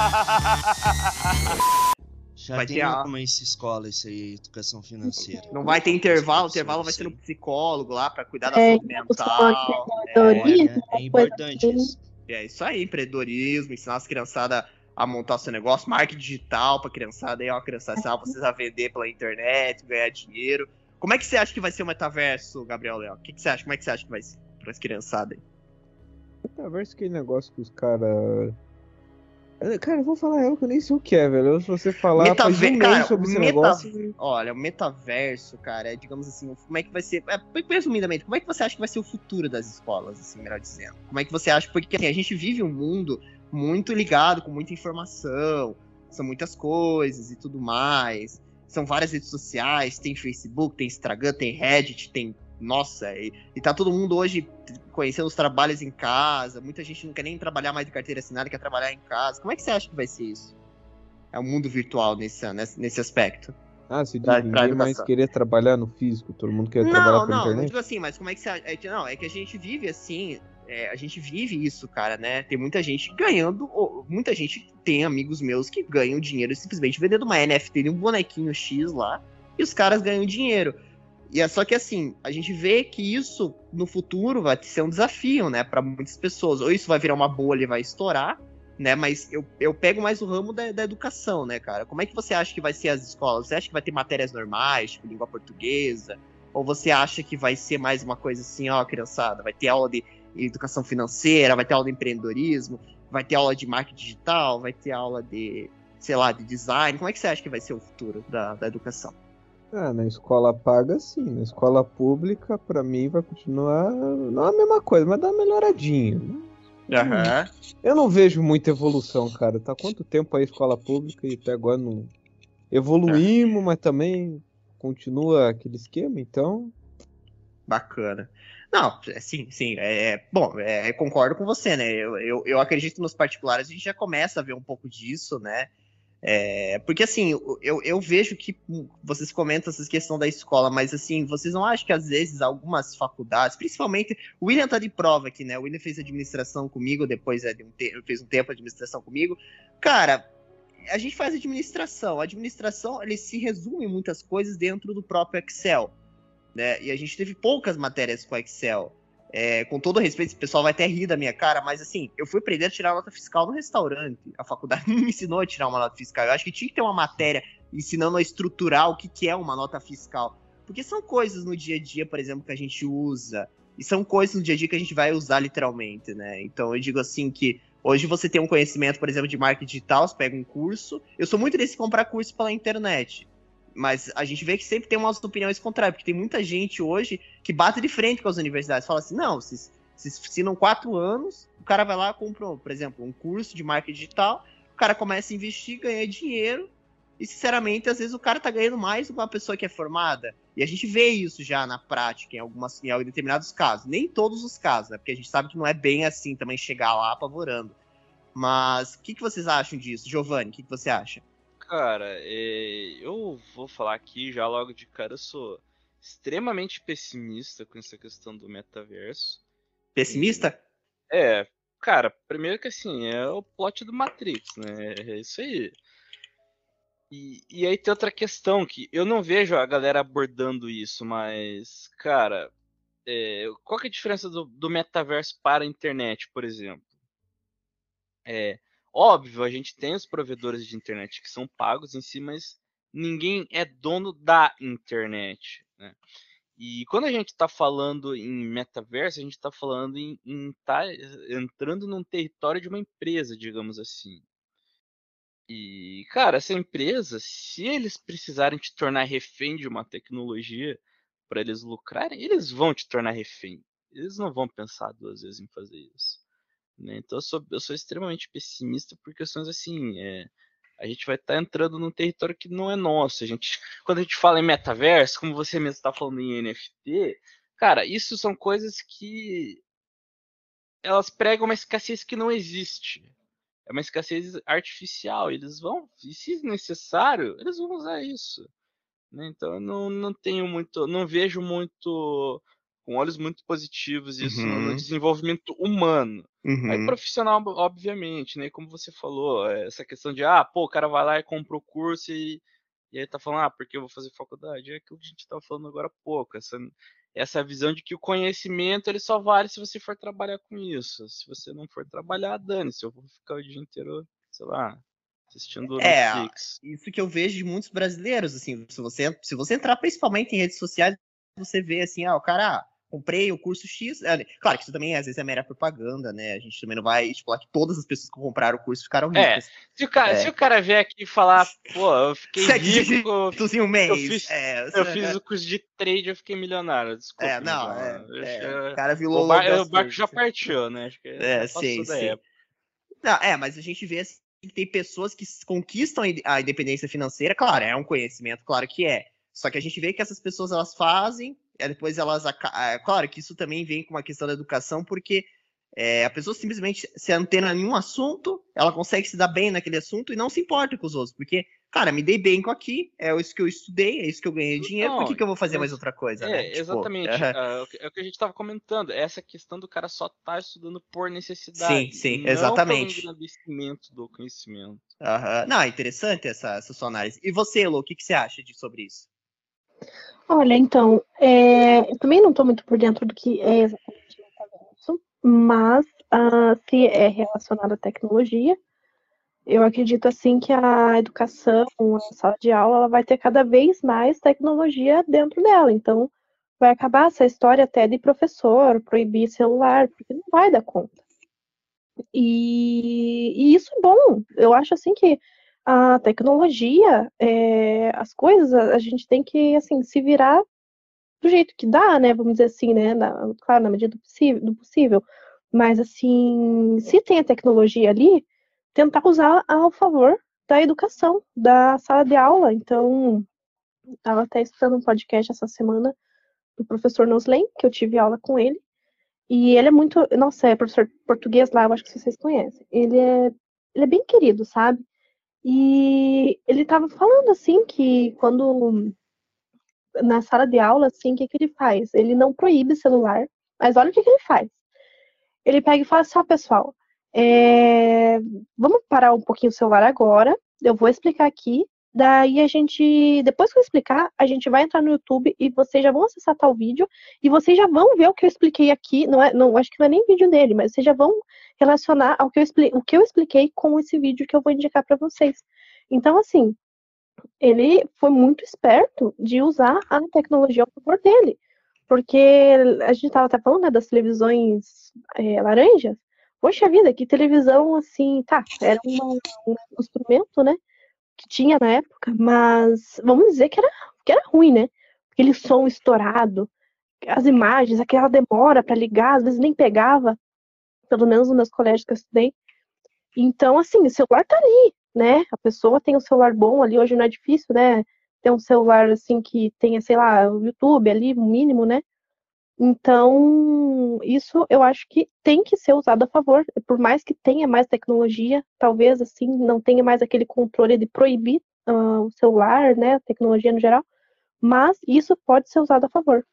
Já Vai tem ter a- algumas escolas isso aí, educação financeira. não vai ter intervalo, o Sim, intervalo vai sim. ser no psicólogo lá pra cuidar da É, saúde mental. empreendedorismo, É, é coisa importante assim. isso. É, é isso aí, empreendedorismo, ensinar as criançadas a montar o seu negócio, marketing digital pra criançada aí, ó, criançada, ensinar vocês a vender pela internet, ganhar dinheiro. Como é que você acha que vai ser o metaverso, Gabriel Léo? O que, que você acha? Como é que você acha que vai ser pras criançadas aí? Metaverso, aquele negócio que os caras. Cara, eu vou falar eu que eu nem sei o que é, velho. Se você falar Metaver- faz um mês cara, sobre esse meta- negócio. Olha, o metaverso, cara, é, digamos assim, como é que vai ser, é, bem resumidamente, como é que você acha que vai ser o futuro das escolas, assim, melhor dizendo? Como é que você acha, porque assim, a gente vive um mundo muito ligado, com muita informação, são muitas coisas e tudo mais. são várias redes sociais, tem Facebook, tem Instagram, tem Reddit, tem... Nossa, e, e tá todo mundo hoje conhecendo os trabalhos em casa, muita gente não quer nem trabalhar mais de carteira assinada, quer trabalhar em casa. Como é que você acha que vai ser isso? É o mundo virtual nesse, nesse, nesse aspecto. Ah, se diz Pra- pra ninguém mais educação. querer trabalhar no físico, todo mundo quer trabalhar Não, pela não, não internet. digo assim, mas como é que você acha? É que, não, é que a gente vive assim, é, a gente vive isso, cara, né? Tem muita gente ganhando, ou, muita gente tem amigos meus que ganham dinheiro simplesmente vendendo uma N F T de um bonequinho X lá, e os caras ganham dinheiro. E é só que assim, a gente vê que isso no futuro vai ser um desafio, né, para muitas pessoas. Ou isso vai virar uma bolha e vai estourar, né? Mas eu, eu pego mais o ramo da, da educação, né, cara? Como é que você acha que vai ser as escolas? Você acha que vai ter matérias normais, tipo língua portuguesa? Ou você acha que vai ser mais uma coisa assim, ó, criançada, vai ter aula de educação financeira, vai ter aula de empreendedorismo, vai ter aula de marketing digital, vai ter aula de, sei lá, de design? Como é que você acha que vai ser o futuro da, da educação? Ah, na escola paga sim, na escola pública pra mim vai continuar não a mesma coisa, mas dá uma melhoradinha. Aham. Eu não vejo muita evolução, cara. Tá há quanto tempo aí a escola pública e até agora não evoluímos, mas também continua aquele esquema, então. Bacana. Não, é, sim, sim. É, bom, é, eu concordo com você, né? Eu, eu, eu acredito nos particulares, a gente já começa a ver um pouco disso, né? É, porque assim, eu, eu vejo que vocês comentam essa questão da escola, mas assim, vocês não acham que às vezes algumas faculdades, principalmente, o William tá de prova aqui, né? O William fez administração comigo, depois é, de um te- fez um tempo de administração comigo. Cara, a gente faz administração. A administração, ele se resume em muitas coisas dentro do próprio Excel, né? E a gente teve poucas matérias com Excel. É, com todo respeito, o pessoal vai até rir da minha cara, mas assim, eu fui aprender a tirar nota fiscal no restaurante. A faculdade não me ensinou a tirar uma nota fiscal. Eu acho que tinha que ter uma matéria ensinando a estruturar o que, que é uma nota fiscal. Porque são coisas no dia a dia, por exemplo, que a gente usa. E são coisas no dia a dia que a gente vai usar literalmente, né? Então eu digo assim que hoje você tem um conhecimento, por exemplo, de marketing digital, você pega um curso. Eu sou muito desse comprar curso pela internet. Mas a gente vê que sempre tem umas opiniões contrárias, porque tem muita gente hoje que bate de frente com as universidades. Fala assim, não, vocês, vocês ensinam quatro anos, o cara vai lá e compra, por exemplo, um curso de marketing digital, o cara começa a investir, ganha dinheiro, e sinceramente, às vezes o cara tá ganhando mais do que uma pessoa que é formada. E a gente vê isso já na prática, em, algumas, em determinados casos. Nem todos os casos, né? Porque a gente sabe que não é bem assim também chegar lá apavorando. Mas o que, que vocês acham disso? Giovanni, o que, que você acha? Cara, é, eu vou falar aqui já logo de cara, eu sou extremamente pessimista com essa questão do metaverso. Pessimista? É, cara, primeiro que assim, é o plot do Matrix, né? É isso aí. E, e aí tem outra questão que eu não vejo a galera abordando isso, mas, cara, é, qual que é a diferença do, do metaverso para a internet, por exemplo? É óbvio, a gente tem os provedores de internet que são pagos em si, mas ninguém é dono da internet, né? E quando a gente está falando em metaverso, a gente está falando em estar entrando num território de uma empresa, digamos assim. E, cara, essa empresa, se eles precisarem te tornar refém de uma tecnologia para eles lucrarem, eles vão te tornar refém. Eles não vão pensar duas vezes em fazer isso, né? Então eu sou, eu sou extremamente pessimista por questões assim. É, a gente vai estar entrando num território que não é nosso. A gente, quando a gente fala em metaverso, como você mesmo está falando em N F T, cara, isso são coisas que elas pregam uma escassez que não existe. É uma escassez artificial. Eles vão, e se necessário, eles vão usar isso, né? Então eu não, não tenho muito, não vejo muito com olhos muito positivos isso no, no Uhum. desenvolvimento humano. Aí Uhum. profissional, obviamente, né? Como você falou, essa questão de ah, pô, o cara vai lá e compra o curso e, e aí tá falando, ah, porque eu vou fazer faculdade? É aquilo que a gente tava falando agora há pouco, essa, essa visão de que o conhecimento ele só vale se você for trabalhar com isso. Se você não for trabalhar, dane-se, eu vou ficar o dia inteiro, sei lá, assistindo É, Netflix. isso que eu vejo de muitos brasileiros, assim, se você, se você entrar principalmente em redes sociais, você vê assim, ah, o cara, ah, comprei o curso X, é, claro que isso também às vezes é mera propaganda, né, a gente também não vai estipular que todas as pessoas que compraram o curso ficaram É, ricas. se o cara, É. se o cara vier aqui e falar, pô, eu fiquei Sete rico, eu, dígitos em um eu mês, fiz, é, eu fiz o curso de trade, eu fiquei milionário. Desculpa, é, não, João. é, Acho é, que o cara viu o, o bar, das o barco já coisas. partiu, né? Acho que É, já sim, passou da sim. época. Não, é, mas a gente vê assim, que ter pessoas que conquistam a independência financeira, claro, é um conhecimento, claro que é. Só que a gente vê que essas pessoas, elas fazem, depois elas... É, claro que isso também vem com uma questão da educação, porque é, a pessoa simplesmente se antena em um assunto, ela consegue se dar bem naquele assunto e não se importa com os outros, porque, cara, me dei bem com aqui, é isso que eu estudei, é isso que eu ganhei dinheiro, por que, que eu vou fazer mais outra coisa, é, né? Tipo, exatamente, uh, é o que a gente estava comentando, essa questão do cara só estar tá estudando por necessidade, sim, sim, não exatamente. pelo engrandecimento do conhecimento. Uhum. Não, é interessante essa, essa sua análise. E você, Elô, o que, que você acha de, sobre isso? Olha, então, é, eu também não estou muito por dentro do que é exatamente o metaverso, mas uh, se é relacionado à tecnologia, eu acredito assim que a educação, a sala de aula, ela vai ter cada vez mais tecnologia dentro dela. Então, vai acabar essa história até de professor proibir celular, porque não vai dar conta. E, e isso é bom. Eu acho assim que a tecnologia, é, as coisas, a gente tem que assim se virar do jeito que dá, né? Vamos dizer assim, né? Na, claro, na medida do possível, do possível. Mas assim, se tem a tecnologia ali, tentar usar ao favor da educação, da sala de aula. Então, estava até escutando um podcast essa semana do professor Noslen, que eu tive aula com ele. E ele é muito... Nossa, é professor de português lá, eu acho que vocês conhecem. Ele é, ele é bem querido, sabe? E ele estava falando, assim, que quando... Na sala de aula, assim, o que, que ele faz? Ele não proíbe celular, mas olha o que, que ele faz. Ele pega e fala assim, ó, pessoal, é... vamos parar um pouquinho o celular agora, eu vou explicar aqui, daí a gente, depois que eu explicar, a gente vai entrar no YouTube e vocês já vão acessar tal vídeo e vocês já vão ver o que eu expliquei aqui, não é, não, acho que não é nem vídeo dele, mas vocês já vão relacionar ao que eu, expli- o que eu expliquei com esse vídeo que eu vou indicar para vocês. Então, assim, ele foi muito esperto de usar a tecnologia ao favor dele, porque a gente estava até falando, né, das televisões é, laranjas. Poxa vida, que televisão, assim, tá, era uma, um instrumento, né, que tinha na época, mas vamos dizer que era, que era ruim, né? Aquele som estourado, as imagens, aquela demora para ligar, às vezes nem pegava, pelo menos nos meus colégios que eu estudei. Então, assim, o celular tá ali, né? A pessoa tem um celular bom ali, hoje não é difícil, né? Ter um celular, assim, que tenha, sei lá, o YouTube ali, o mínimo, né? Então, isso eu acho que tem que ser usado a favor. Por mais que tenha mais tecnologia, talvez, assim, não tenha mais aquele controle de proibir uh, o celular, né? A tecnologia no geral. Mas isso pode ser usado a favor.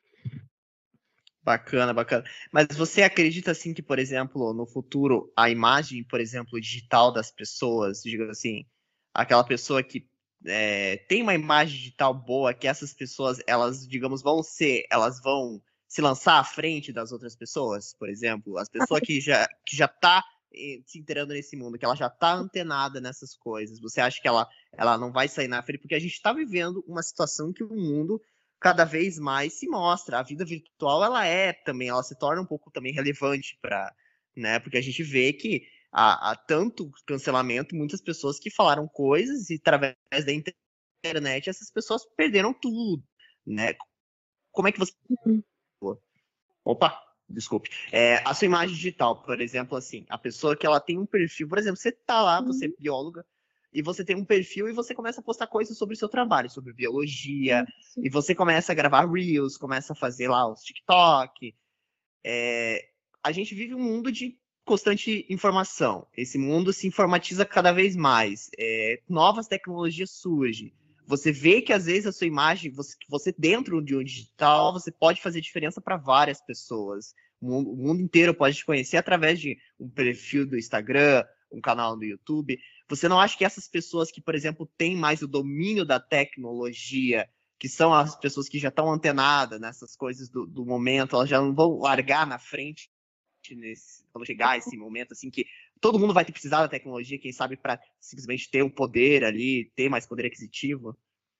Bacana, bacana. Mas você acredita, assim, que, por exemplo, no futuro, a imagem, por exemplo, digital das pessoas, digamos assim, aquela pessoa que é, tem uma imagem digital boa, que essas pessoas, elas, digamos, vão ser, elas vão se lançar à frente das outras pessoas, por exemplo, as pessoas que já, que já tá se inteirando nesse mundo, que ela já tá antenada nessas coisas, você acha que ela, ela não vai sair na frente? Porque a gente está vivendo uma situação que o mundo cada vez mais se mostra. A vida virtual, ela é também, ela se torna um pouco também relevante para, né, porque a gente vê que há, há tanto cancelamento, muitas pessoas que falaram coisas e através da internet essas pessoas perderam tudo, né? Como é que você... Uhum. Opa, desculpe. É, a sua imagem digital, por exemplo, assim, a pessoa que ela tem um perfil, por exemplo, você tá lá, você é bióloga, e você tem um perfil e você começa a postar coisas sobre o seu trabalho, sobre biologia, Sim. e você começa a gravar reels, começa a fazer lá os TikTok. É, a gente vive um mundo de constante informação. Esse mundo se informatiza cada vez mais. É, novas tecnologias surgem. Você vê que às vezes a sua imagem, você, você dentro de um digital, você pode fazer diferença para várias pessoas. O mundo, o mundo inteiro pode te conhecer através de um perfil do Instagram, um canal do YouTube. Você não acha que essas pessoas que, por exemplo, têm mais o domínio da tecnologia, que são as pessoas que já estão antenadas nessas coisas do, do momento, elas já não vão largar na frente nesse, quando chegar esse momento, assim, que todo mundo vai ter que precisar da tecnologia, quem sabe, para simplesmente ter o poder ali, ter mais poder aquisitivo?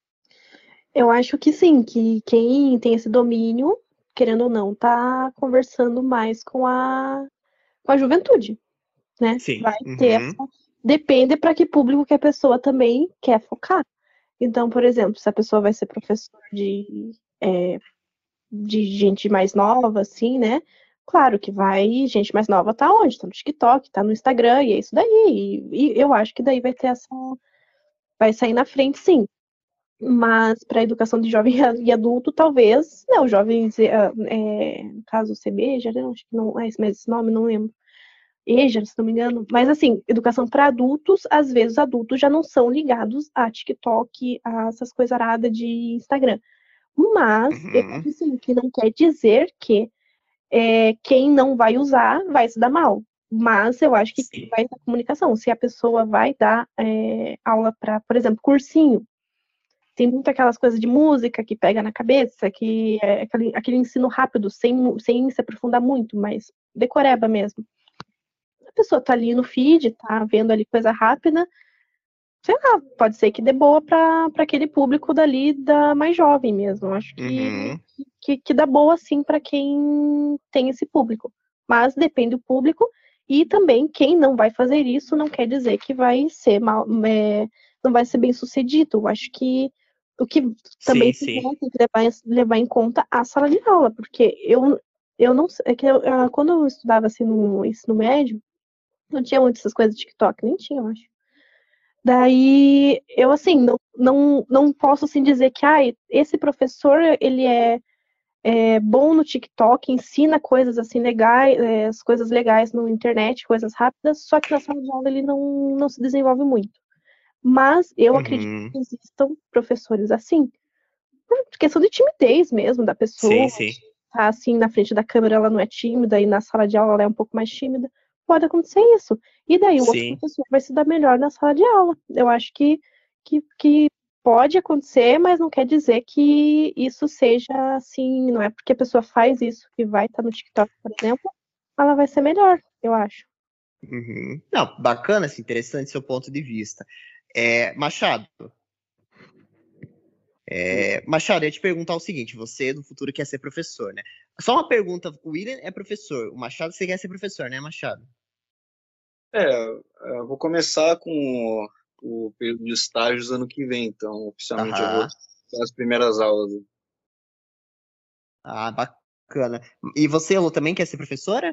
Eu acho que sim, que quem tem esse domínio, querendo ou não, tá conversando mais com a, com a juventude, né? Sim. Vai ter Uhum. essa... Depende para que público que a pessoa também quer focar. Então, por exemplo, se a pessoa vai ser professor de, é, de gente mais nova, assim, né? Claro que vai, gente mais nova tá onde? Tá no TikTok, tá no Instagram, e é isso daí. E, e eu acho que daí vai ter essa. Vai sair na frente, sim. Mas para a educação de jovem e adulto, talvez. Não, jovens, é, é, no caso, C B, já não, acho que não é esse, esse nome, não lembro. EJA, se não me engano. Mas, assim, educação para adultos, às vezes adultos já não são ligados a TikTok, a essas coisas aradas de Instagram. Mas, Uhum. eu acho assim, que não quer dizer que é, quem não vai usar vai se dar mal. Mas eu acho que Sim. vai dar comunicação. Se a pessoa vai dar é, aula para, por exemplo, cursinho, tem muito aquelas coisas de música que pega na cabeça, que é aquele, aquele ensino rápido, sem, sem se aprofundar muito, mas decoreba mesmo. A pessoa tá ali no feed, tá vendo ali coisa rápida, sei lá, pode ser que dê boa para aquele público dali da mais jovem mesmo. Eu acho que, Uhum. que, que dá boa sim para quem tem esse público. Mas depende do público e também quem não vai fazer isso não quer dizer que vai ser mal, é, não vai ser bem sucedido. Eu acho que o que também Sim, sim. tem que levar, levar em conta a sala de aula, porque eu, eu não sei, é que eu, quando eu estudava assim no ensino médio, não tinha muitas essas coisas de TikTok, nem tinha, eu acho. Daí, eu assim, não, não, não posso assim dizer que ah, esse professor, ele é, é bom no TikTok, ensina coisas assim legais, é, as coisas legais no internet, coisas rápidas, só que na sala de aula ele não, não se desenvolve muito. Mas eu acredito Uhum. que existam professores assim, por questão de timidez mesmo da pessoa, Sim, sim. tá assim na frente da câmera ela não é tímida e na sala de aula ela é um pouco mais tímida. Pode acontecer isso. E daí o outro Sim. professor vai se dar melhor na sala de aula. Eu acho que, que, que pode acontecer, mas não quer dizer que isso seja assim, não é porque a pessoa faz isso que vai estar no TikTok, por exemplo, ela vai ser melhor, eu acho. Uhum. Não, bacana, assim, interessante seu ponto de vista. É, Machado, é, Machado, eu ia te perguntar o seguinte: você no futuro quer ser professor, né? Só uma pergunta: o William é professor, o Machado você quer ser professor, né, Machado? É, eu vou começar com o, o período de estágios ano que vem, então oficialmente eu vou Aham. ter as primeiras aulas. Ah, bacana. E você, Lu, também quer ser professora?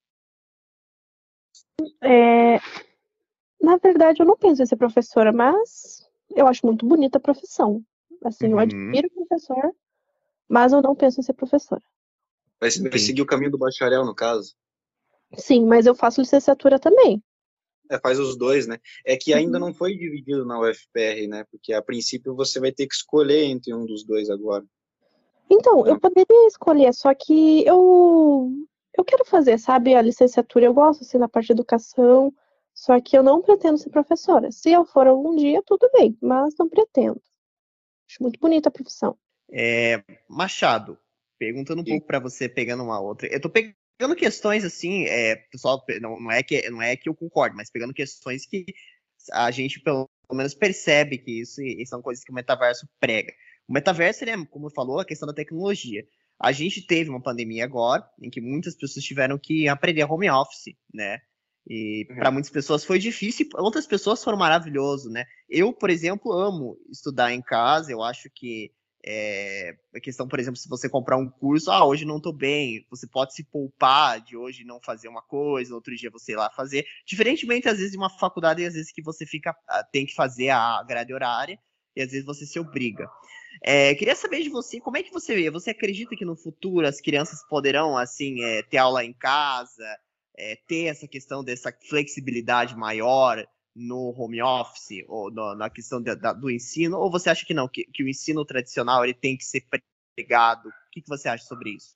É, na verdade, eu não penso em ser professora, mas eu acho muito bonita a profissão. Assim, eu Uhum. admiro o professor, mas eu não penso em ser professora. Vai, vai Entendi. seguir o caminho do bacharel, no caso? Sim, mas eu faço licenciatura também. É, faz os dois, né? É que ainda não foi dividido na U F P R, né? Porque a princípio você vai ter que escolher entre um dos dois agora. Então, eu Né? poderia escolher, só que eu eu quero fazer, sabe, a licenciatura. Eu gosto assim da parte de educação, só que eu não pretendo ser professora. Se eu for algum dia, tudo bem, mas não pretendo. Acho muito bonita a profissão. É, Machado, perguntando um E, pouco para você, pegando uma outra. Eu tô pegando questões assim, é, pessoal, não, não, é que, não é que eu concordo, mas pegando questões que a gente pelo menos percebe que isso, isso são coisas que o metaverso prega. O metaverso, ele é, como falou, a questão da tecnologia. A gente teve uma pandemia agora, em que muitas pessoas tiveram que aprender home office, né? E para uhum. muitas pessoas foi difícil, outras pessoas foram maravilhoso, né? Eu, por exemplo, amo estudar em casa, eu acho que é, a questão, por exemplo, se você comprar um curso, ah, hoje não tô bem, você pode se poupar de hoje não fazer uma coisa, outro dia você ir lá fazer. Diferentemente, às vezes, de uma faculdade, às vezes que você fica, tem que fazer a grade horária, e às vezes você se obriga. É, queria saber de você, como é que você vê? Você acredita que no futuro as crianças poderão, assim, é, ter aula em casa, é, ter essa questão dessa flexibilidade maior no home office ou no, na questão de, da, do ensino, ou você acha que não, que, que o ensino tradicional ele tem que ser pregado? O que, que você acha sobre isso?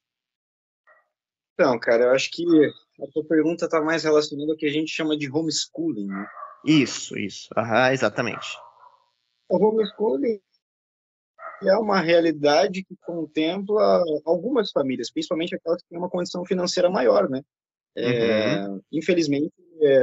Então, cara, eu acho que a tua pergunta está mais relacionada ao que a gente chama de homeschooling, né? Isso, isso. Aham, exatamente. O homeschooling é uma realidade que contempla algumas famílias, principalmente aquelas que têm uma condição financeira maior, né? É, Uhum. infelizmente, é,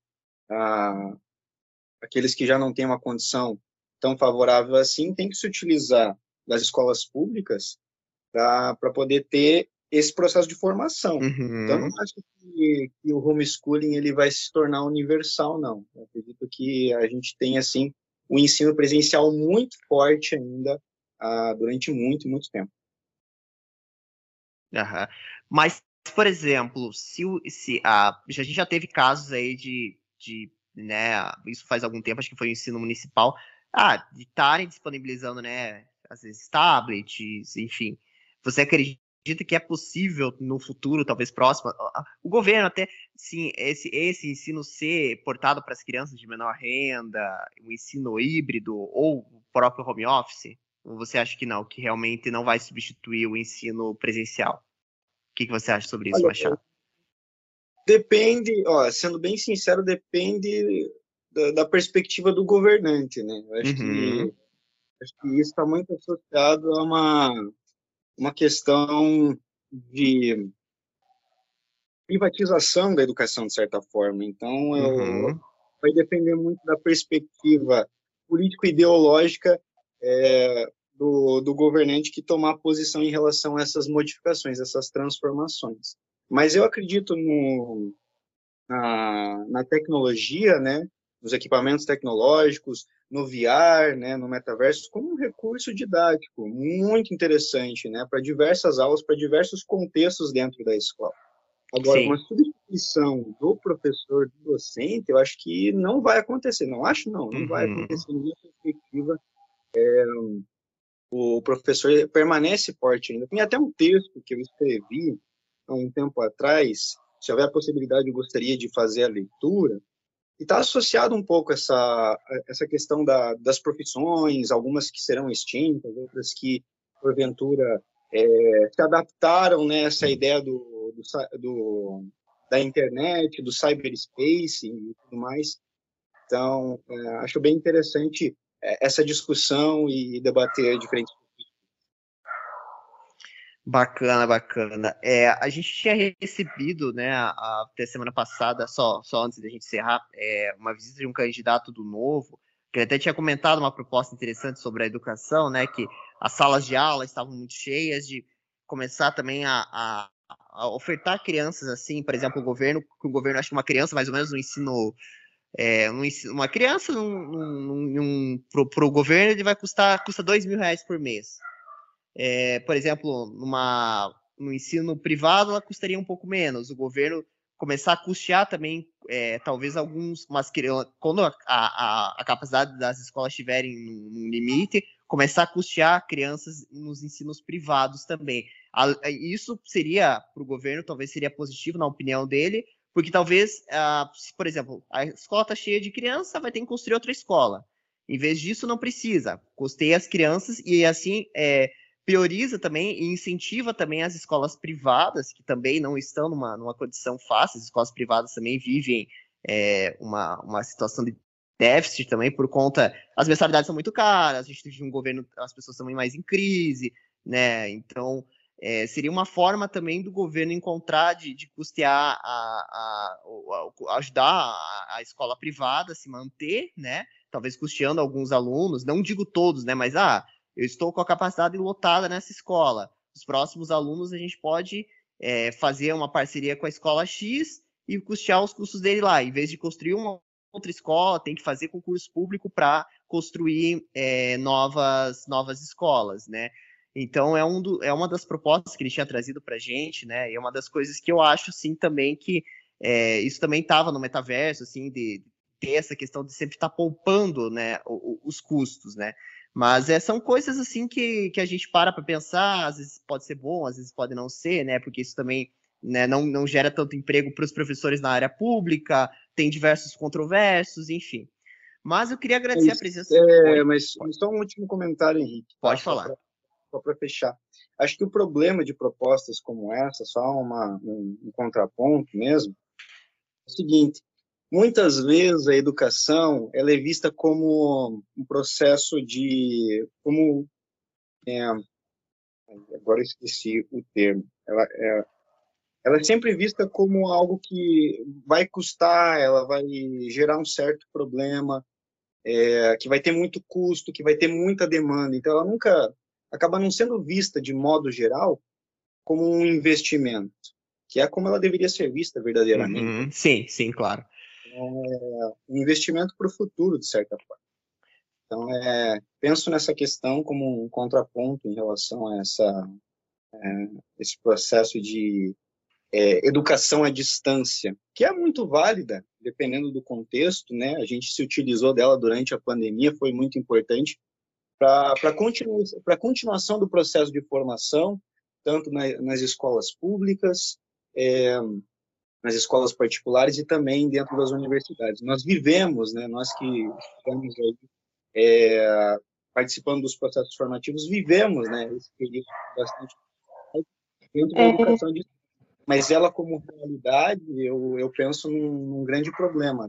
a, aqueles que já não têm uma condição tão favorável assim têm que se utilizar das escolas públicas para poder ter esse processo de formação. Então, eu Uhum. não acho que, que o homeschooling ele vai se tornar universal, não. Eu acredito que a gente tem, assim, o ensino presencial muito forte ainda ah, durante muito, muito tempo. Aham. Mas por exemplo, se, o- se a, a gente já teve casos aí de, de, né, isso faz algum tempo, acho que foi o ensino municipal, ah, de estarem disponibilizando, né, às vezes tablets, enfim. Você acredita que é possível no futuro, talvez próximo, a- a- o governo até, sim, esse, esse ensino ser portado para as crianças de menor renda, o ensino híbrido ou o próprio home office? Ou você acha que não, que realmente não vai substituir o ensino presencial? O que, que você acha sobre isso, Olha, Machado? depende, ó, sendo bem sincero, depende da, da perspectiva do governante, né? Eu acho que, Uhum, acho que isso está muito associado a uma, uma questão de privatização da educação, de certa forma. Então, eu, uhum, vai depender muito da perspectiva político-ideológica é, do, do governante que tomar posição em relação a essas modificações, essas transformações. Mas eu acredito no, na, na tecnologia, né, nos equipamentos tecnológicos, no V R, né, no metaverso, como um recurso didático muito interessante, né, para diversas aulas, para diversos contextos dentro da escola. Agora, uma sim. substituição do professor, do docente, eu acho que não vai acontecer. Não acho, não. Não vai Uhum, acontecer em minha perspectiva. O professor permanece forte ainda. Tem até um texto que eu escrevi há um tempo atrás. Se houver a possibilidade, eu gostaria de fazer a leitura. E está associado um pouco essa essa questão da, das profissões, algumas que serão extintas, outras que, porventura, é, se adaptaram, né, essa ideia do, do, do, da internet, do cyberspace e tudo mais. Então, é, acho bem interessante é, essa discussão e debater diferentes. bacana, bacana. É, a gente tinha recebido, né, a, a- até semana passada, só, só antes da gente encerrar, é, uma visita de um candidato do Novo, que ele até tinha comentado uma proposta interessante sobre a educação, né, que as salas de aula estavam muito cheias, de começar também a, a, a ofertar crianças, assim, por exemplo, o governo, que o governo acha que uma criança, mais ou menos no ensino. É, um ensino- uma criança num, num, num, pro, pro governo ele vai custar custa dois mil reais por mês. É, por exemplo, numa, no ensino privado ela custaria um pouco menos. O governo começar a custear também, é, talvez alguns, mas quando a, a, a capacidade das escolas estiverem num limite, começar a custear crianças nos ensinos privados também. A, isso seria, para o governo, talvez seria positivo, na opinião dele, porque talvez, uh, por exemplo, a escola está cheia de criança, vai ter que construir outra escola. Em vez disso, não precisa. Custeia as crianças e assim é, prioriza também e incentiva também as escolas privadas, que também não estão numa, numa condição fácil. As escolas privadas também vivem é, uma, uma situação de déficit também por conta. As mensalidades são muito caras, a gente vive um governo, as pessoas também mais em crise, né? Então. É, seria uma forma também do governo encontrar de, de custear, a, a, a, ajudar a, a escola privada a se manter, né? Talvez custeando alguns alunos, não digo todos, né? Mas, ah, eu estou com a capacidade lotada nessa escola. Os próximos alunos a gente pode é, fazer uma parceria com a escola X e custear os custos dele lá. Em vez de construir uma outra escola, tem que fazer concurso público para construir é, novas, novas escolas, né? Então, é, um do, é uma das propostas que ele tinha trazido para a gente, né? E é uma das coisas que eu acho, sim, também que é, isso também estava no metaverso, assim, de ter essa questão de sempre estar tá poupando, né, os custos, né? Mas é, são coisas, assim, que, que a gente para para pensar, às vezes pode ser bom, às vezes pode não ser, né? Porque isso também né, não, não gera tanto emprego para os professores na área pública, tem diversos controversos, enfim. Mas eu queria agradecer a Mas, presença... é, Oi? mas Pode, só um último comentário, Henrique, tá? pode Só falar. para só para fechar. Acho que o problema de propostas como essa, só uma, um, um contraponto mesmo, é o seguinte: muitas vezes a educação ela é vista como um processo de, como é, agora eu esqueci o termo. Ela é, ela é sempre vista como algo que vai custar, ela vai gerar um certo problema, é, que vai ter muito custo, que vai ter muita demanda. Então, ela nunca acaba não sendo vista de modo geral como um investimento, que é como ela deveria ser vista verdadeiramente. Uhum, sim, sim, claro. Um investimento para o futuro, de certa forma. Então, é, penso nessa questão como um contraponto em relação a essa, é, esse processo de é, educação à distância, que é muito válida, dependendo do contexto, né? A gente se utilizou dela durante a pandemia, foi muito importante para a continu, continuação do processo de formação, tanto na, nas escolas públicas, é, nas escolas particulares e também dentro das universidades. Nós vivemos, né, nós que estamos aí, é, participando dos processos formativos, vivemos, né, esse período bastante dentro da É, educação de mas ela como realidade, eu, eu penso num, num grande problema.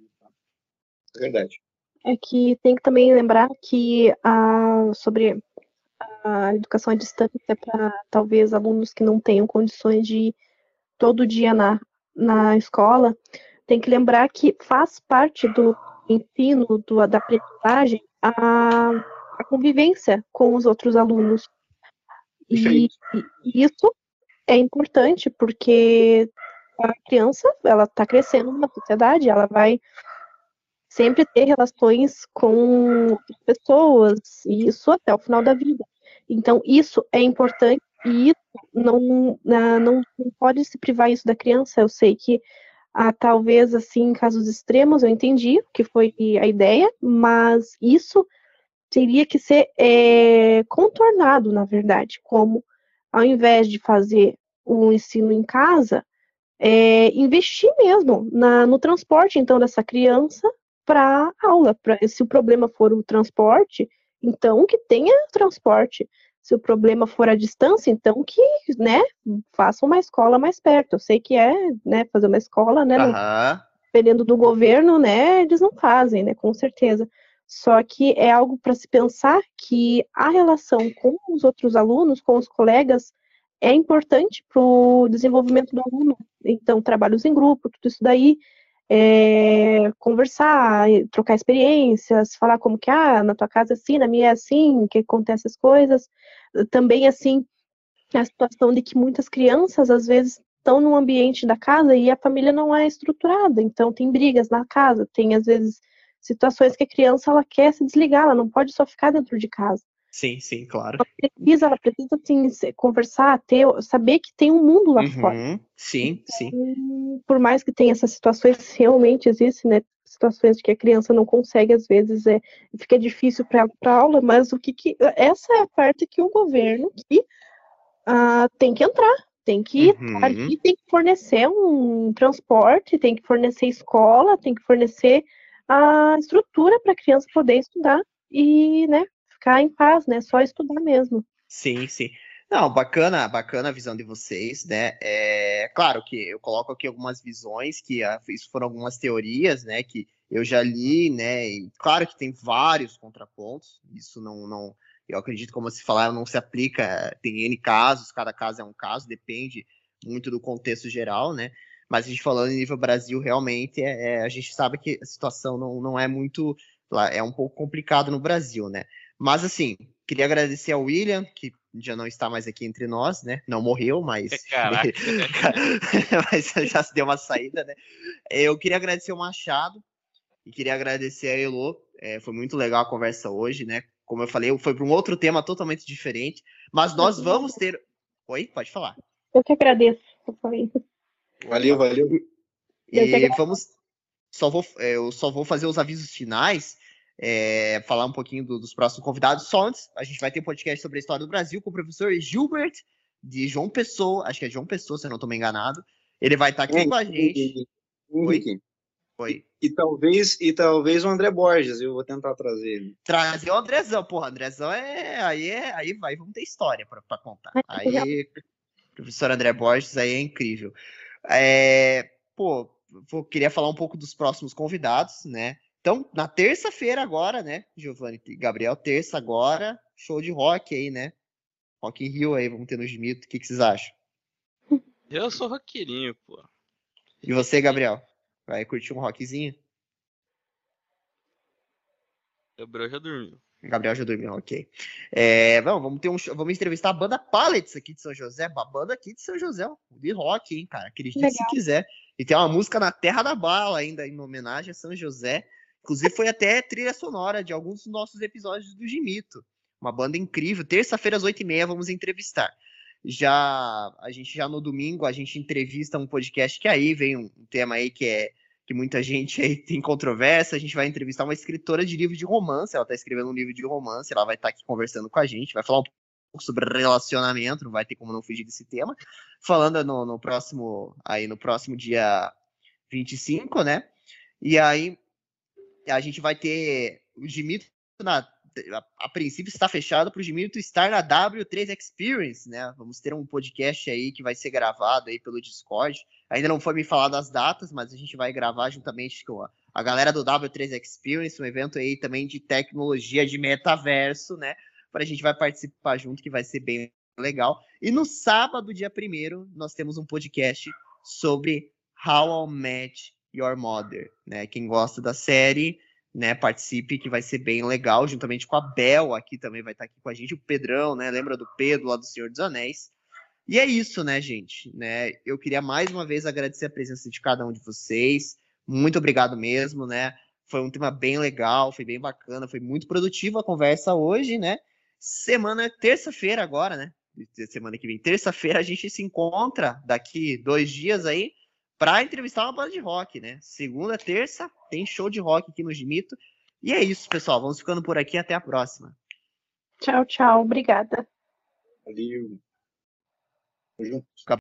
É verdade. é que tem que também lembrar que a, sobre a educação à distância para talvez alunos que não tenham condições de ir todo dia na, na escola, tem que lembrar que faz parte do ensino, do, da aprendizagem, a, a convivência com os outros alunos. E, e isso é importante porque a criança, ela está crescendo numa sociedade, ela vai sempre ter relações com outras pessoas, e isso até o final da vida. Então, isso é importante e isso não, não, não pode se privar isso da criança. Eu sei que, ah, talvez, assim, em casos extremos, eu entendi que foi a ideia, mas isso teria que ser é, contornado, na verdade, como, ao invés de fazer o ensino em casa, é, investir mesmo na, no transporte, então, dessa criança para aula. Pra, se o problema for o transporte, então que tenha transporte. Se o problema for a distância, então que, né, faça uma escola mais perto. Eu sei que é, né, fazer uma escola, né, não, Aham. dependendo do governo, né, eles não fazem, né, com certeza. Só que é algo para se pensar que a relação com os outros alunos, com os colegas, é importante para o desenvolvimento do aluno. Então, trabalhos em grupo, tudo isso daí, é, conversar, trocar experiências, falar como que, ah, na tua casa é assim, na minha é assim, que acontece as coisas. Também, assim, a situação de que muitas crianças, às vezes, estão no ambiente da casa e a família não é estruturada, então tem brigas na casa, tem, às vezes, situações que a criança, ela quer se desligar, ela não pode só ficar dentro de casa. Sim, sim, claro. Ela precisa, ela precisa assim, conversar, ter, saber que tem um mundo lá fora. Uhum. Sim, sim. Hum, Por mais que tenha essas situações, realmente existem, né? Situações que a criança não consegue, às vezes, é, fica difícil para ela ir para aula, mas o que, que essa é a parte que o governo que, ah, tem que entrar, tem que estar Uhum. ali, tem que fornecer um transporte, tem que fornecer escola, tem que fornecer a estrutura para a criança poder estudar e, né, ficar em paz, né? Só estudar mesmo. Sim, sim. Não, bacana, bacana a visão de vocês, né? É claro que eu coloco aqui algumas visões, que ah, isso foram algumas teorias, né? Que eu já li, né? E claro que tem vários contrapontos. Isso não, não, eu acredito, como se falaram, não se aplica. Tem N casos, cada caso é um caso, depende muito do contexto geral, né? Mas a gente falando em nível Brasil, realmente, é, é, a gente sabe que a situação não, não é muito, é um pouco complicado no Brasil, né? Mas assim, queria agradecer ao William, que já não está mais aqui entre nós, né? Não morreu, mas, Caraca. mas já se deu uma saída, né? Eu queria agradecer o Machado e queria agradecer a Elô. É, foi muito legal a conversa hoje, né? Como eu falei, foi para um outro tema totalmente diferente. Mas nós vamos ter. Oi, pode falar. Eu que agradeço. Foi. Valeu, valeu. E vamos. Só vou, eu só vou fazer os avisos finais. É, falar um pouquinho do, dos próximos convidados. Só antes, a gente vai ter um podcast sobre a história do Brasil com o professor Gilbert, de João Pessoa, acho que é João Pessoa, se eu não estou enganado. Ele vai estar aqui Henrique, com a gente. Henrique. Oi? E, e, talvez, e talvez o André Borges, eu vou tentar trazer ele. Trazer o Andrezão, porra, Andrezão é. Aí, é, aí vai, vamos ter história para contar. Aí, professor André Borges, aí é incrível. É, pô, vou, queria falar um pouco dos próximos convidados, né? Então, na terça-feira agora, né, Giovanni e Gabriel, terça agora, show de rock aí, né? Rock in Rio aí, vamos ter no Gimito. O que, que vocês acham? Eu sou roqueirinho, pô. E você, Gabriel? Vai curtir um rockzinho? Gabriel já dormiu. Gabriel já dormiu, ok. É, vamos, vamos, ter um, vamos entrevistar a banda Pallets aqui de São José, a banda aqui de São José, de rock, hein, cara? Acredite Legal. se quiser. E tem uma música na Terra da Bala ainda, em homenagem a São José. Inclusive foi até trilha sonora de alguns dos nossos episódios do Gimito. Uma banda incrível. Terça-feira às oito e meia vamos entrevistar. Já a gente já no domingo a gente entrevista um podcast que aí vem um, um tema aí que é que muita gente aí tem controvérsia. A gente vai entrevistar uma escritora de livro de romance, ela está escrevendo um livro de romance, ela vai estar aqui conversando com a gente, vai falar um pouco sobre relacionamento, não vai ter como não fugir desse tema, falando no, no próximo aí no próximo dia vinte e cinco, né? E aí a gente vai ter o Gimito na A, a princípio está fechado para o Gimito estar na W três Experience, né? Vamos ter um podcast aí que vai ser gravado aí pelo Discord. Ainda não foi me falar das datas, mas a gente vai gravar juntamente com a, a galera do W três Experience, um evento aí também de tecnologia de metaverso, né? Para a gente vai participar junto, que vai ser bem legal. E no sábado, dia primeiro, nós temos um podcast sobre How I Met Your Mother, né? Quem gosta da série, né, participe, que vai ser bem legal, juntamente com a Bel aqui também vai estar aqui com a gente, o Pedrão, né, lembra do Pedro lá do Senhor dos Anéis. E é isso, né, gente, né, eu queria mais uma vez agradecer a presença de cada um de vocês, muito obrigado mesmo, né, foi um tema bem legal, foi bem bacana, foi muito produtiva a conversa hoje, né, semana, terça-feira agora, né, semana que vem, terça-feira a gente se encontra daqui dois dias aí, para entrevistar uma banda de rock, né? Segunda, terça, tem show de rock aqui no Gimito. E é isso, pessoal. Vamos ficando por aqui. Até a próxima. Tchau, tchau. Obrigada. Valeu. Tamo junto.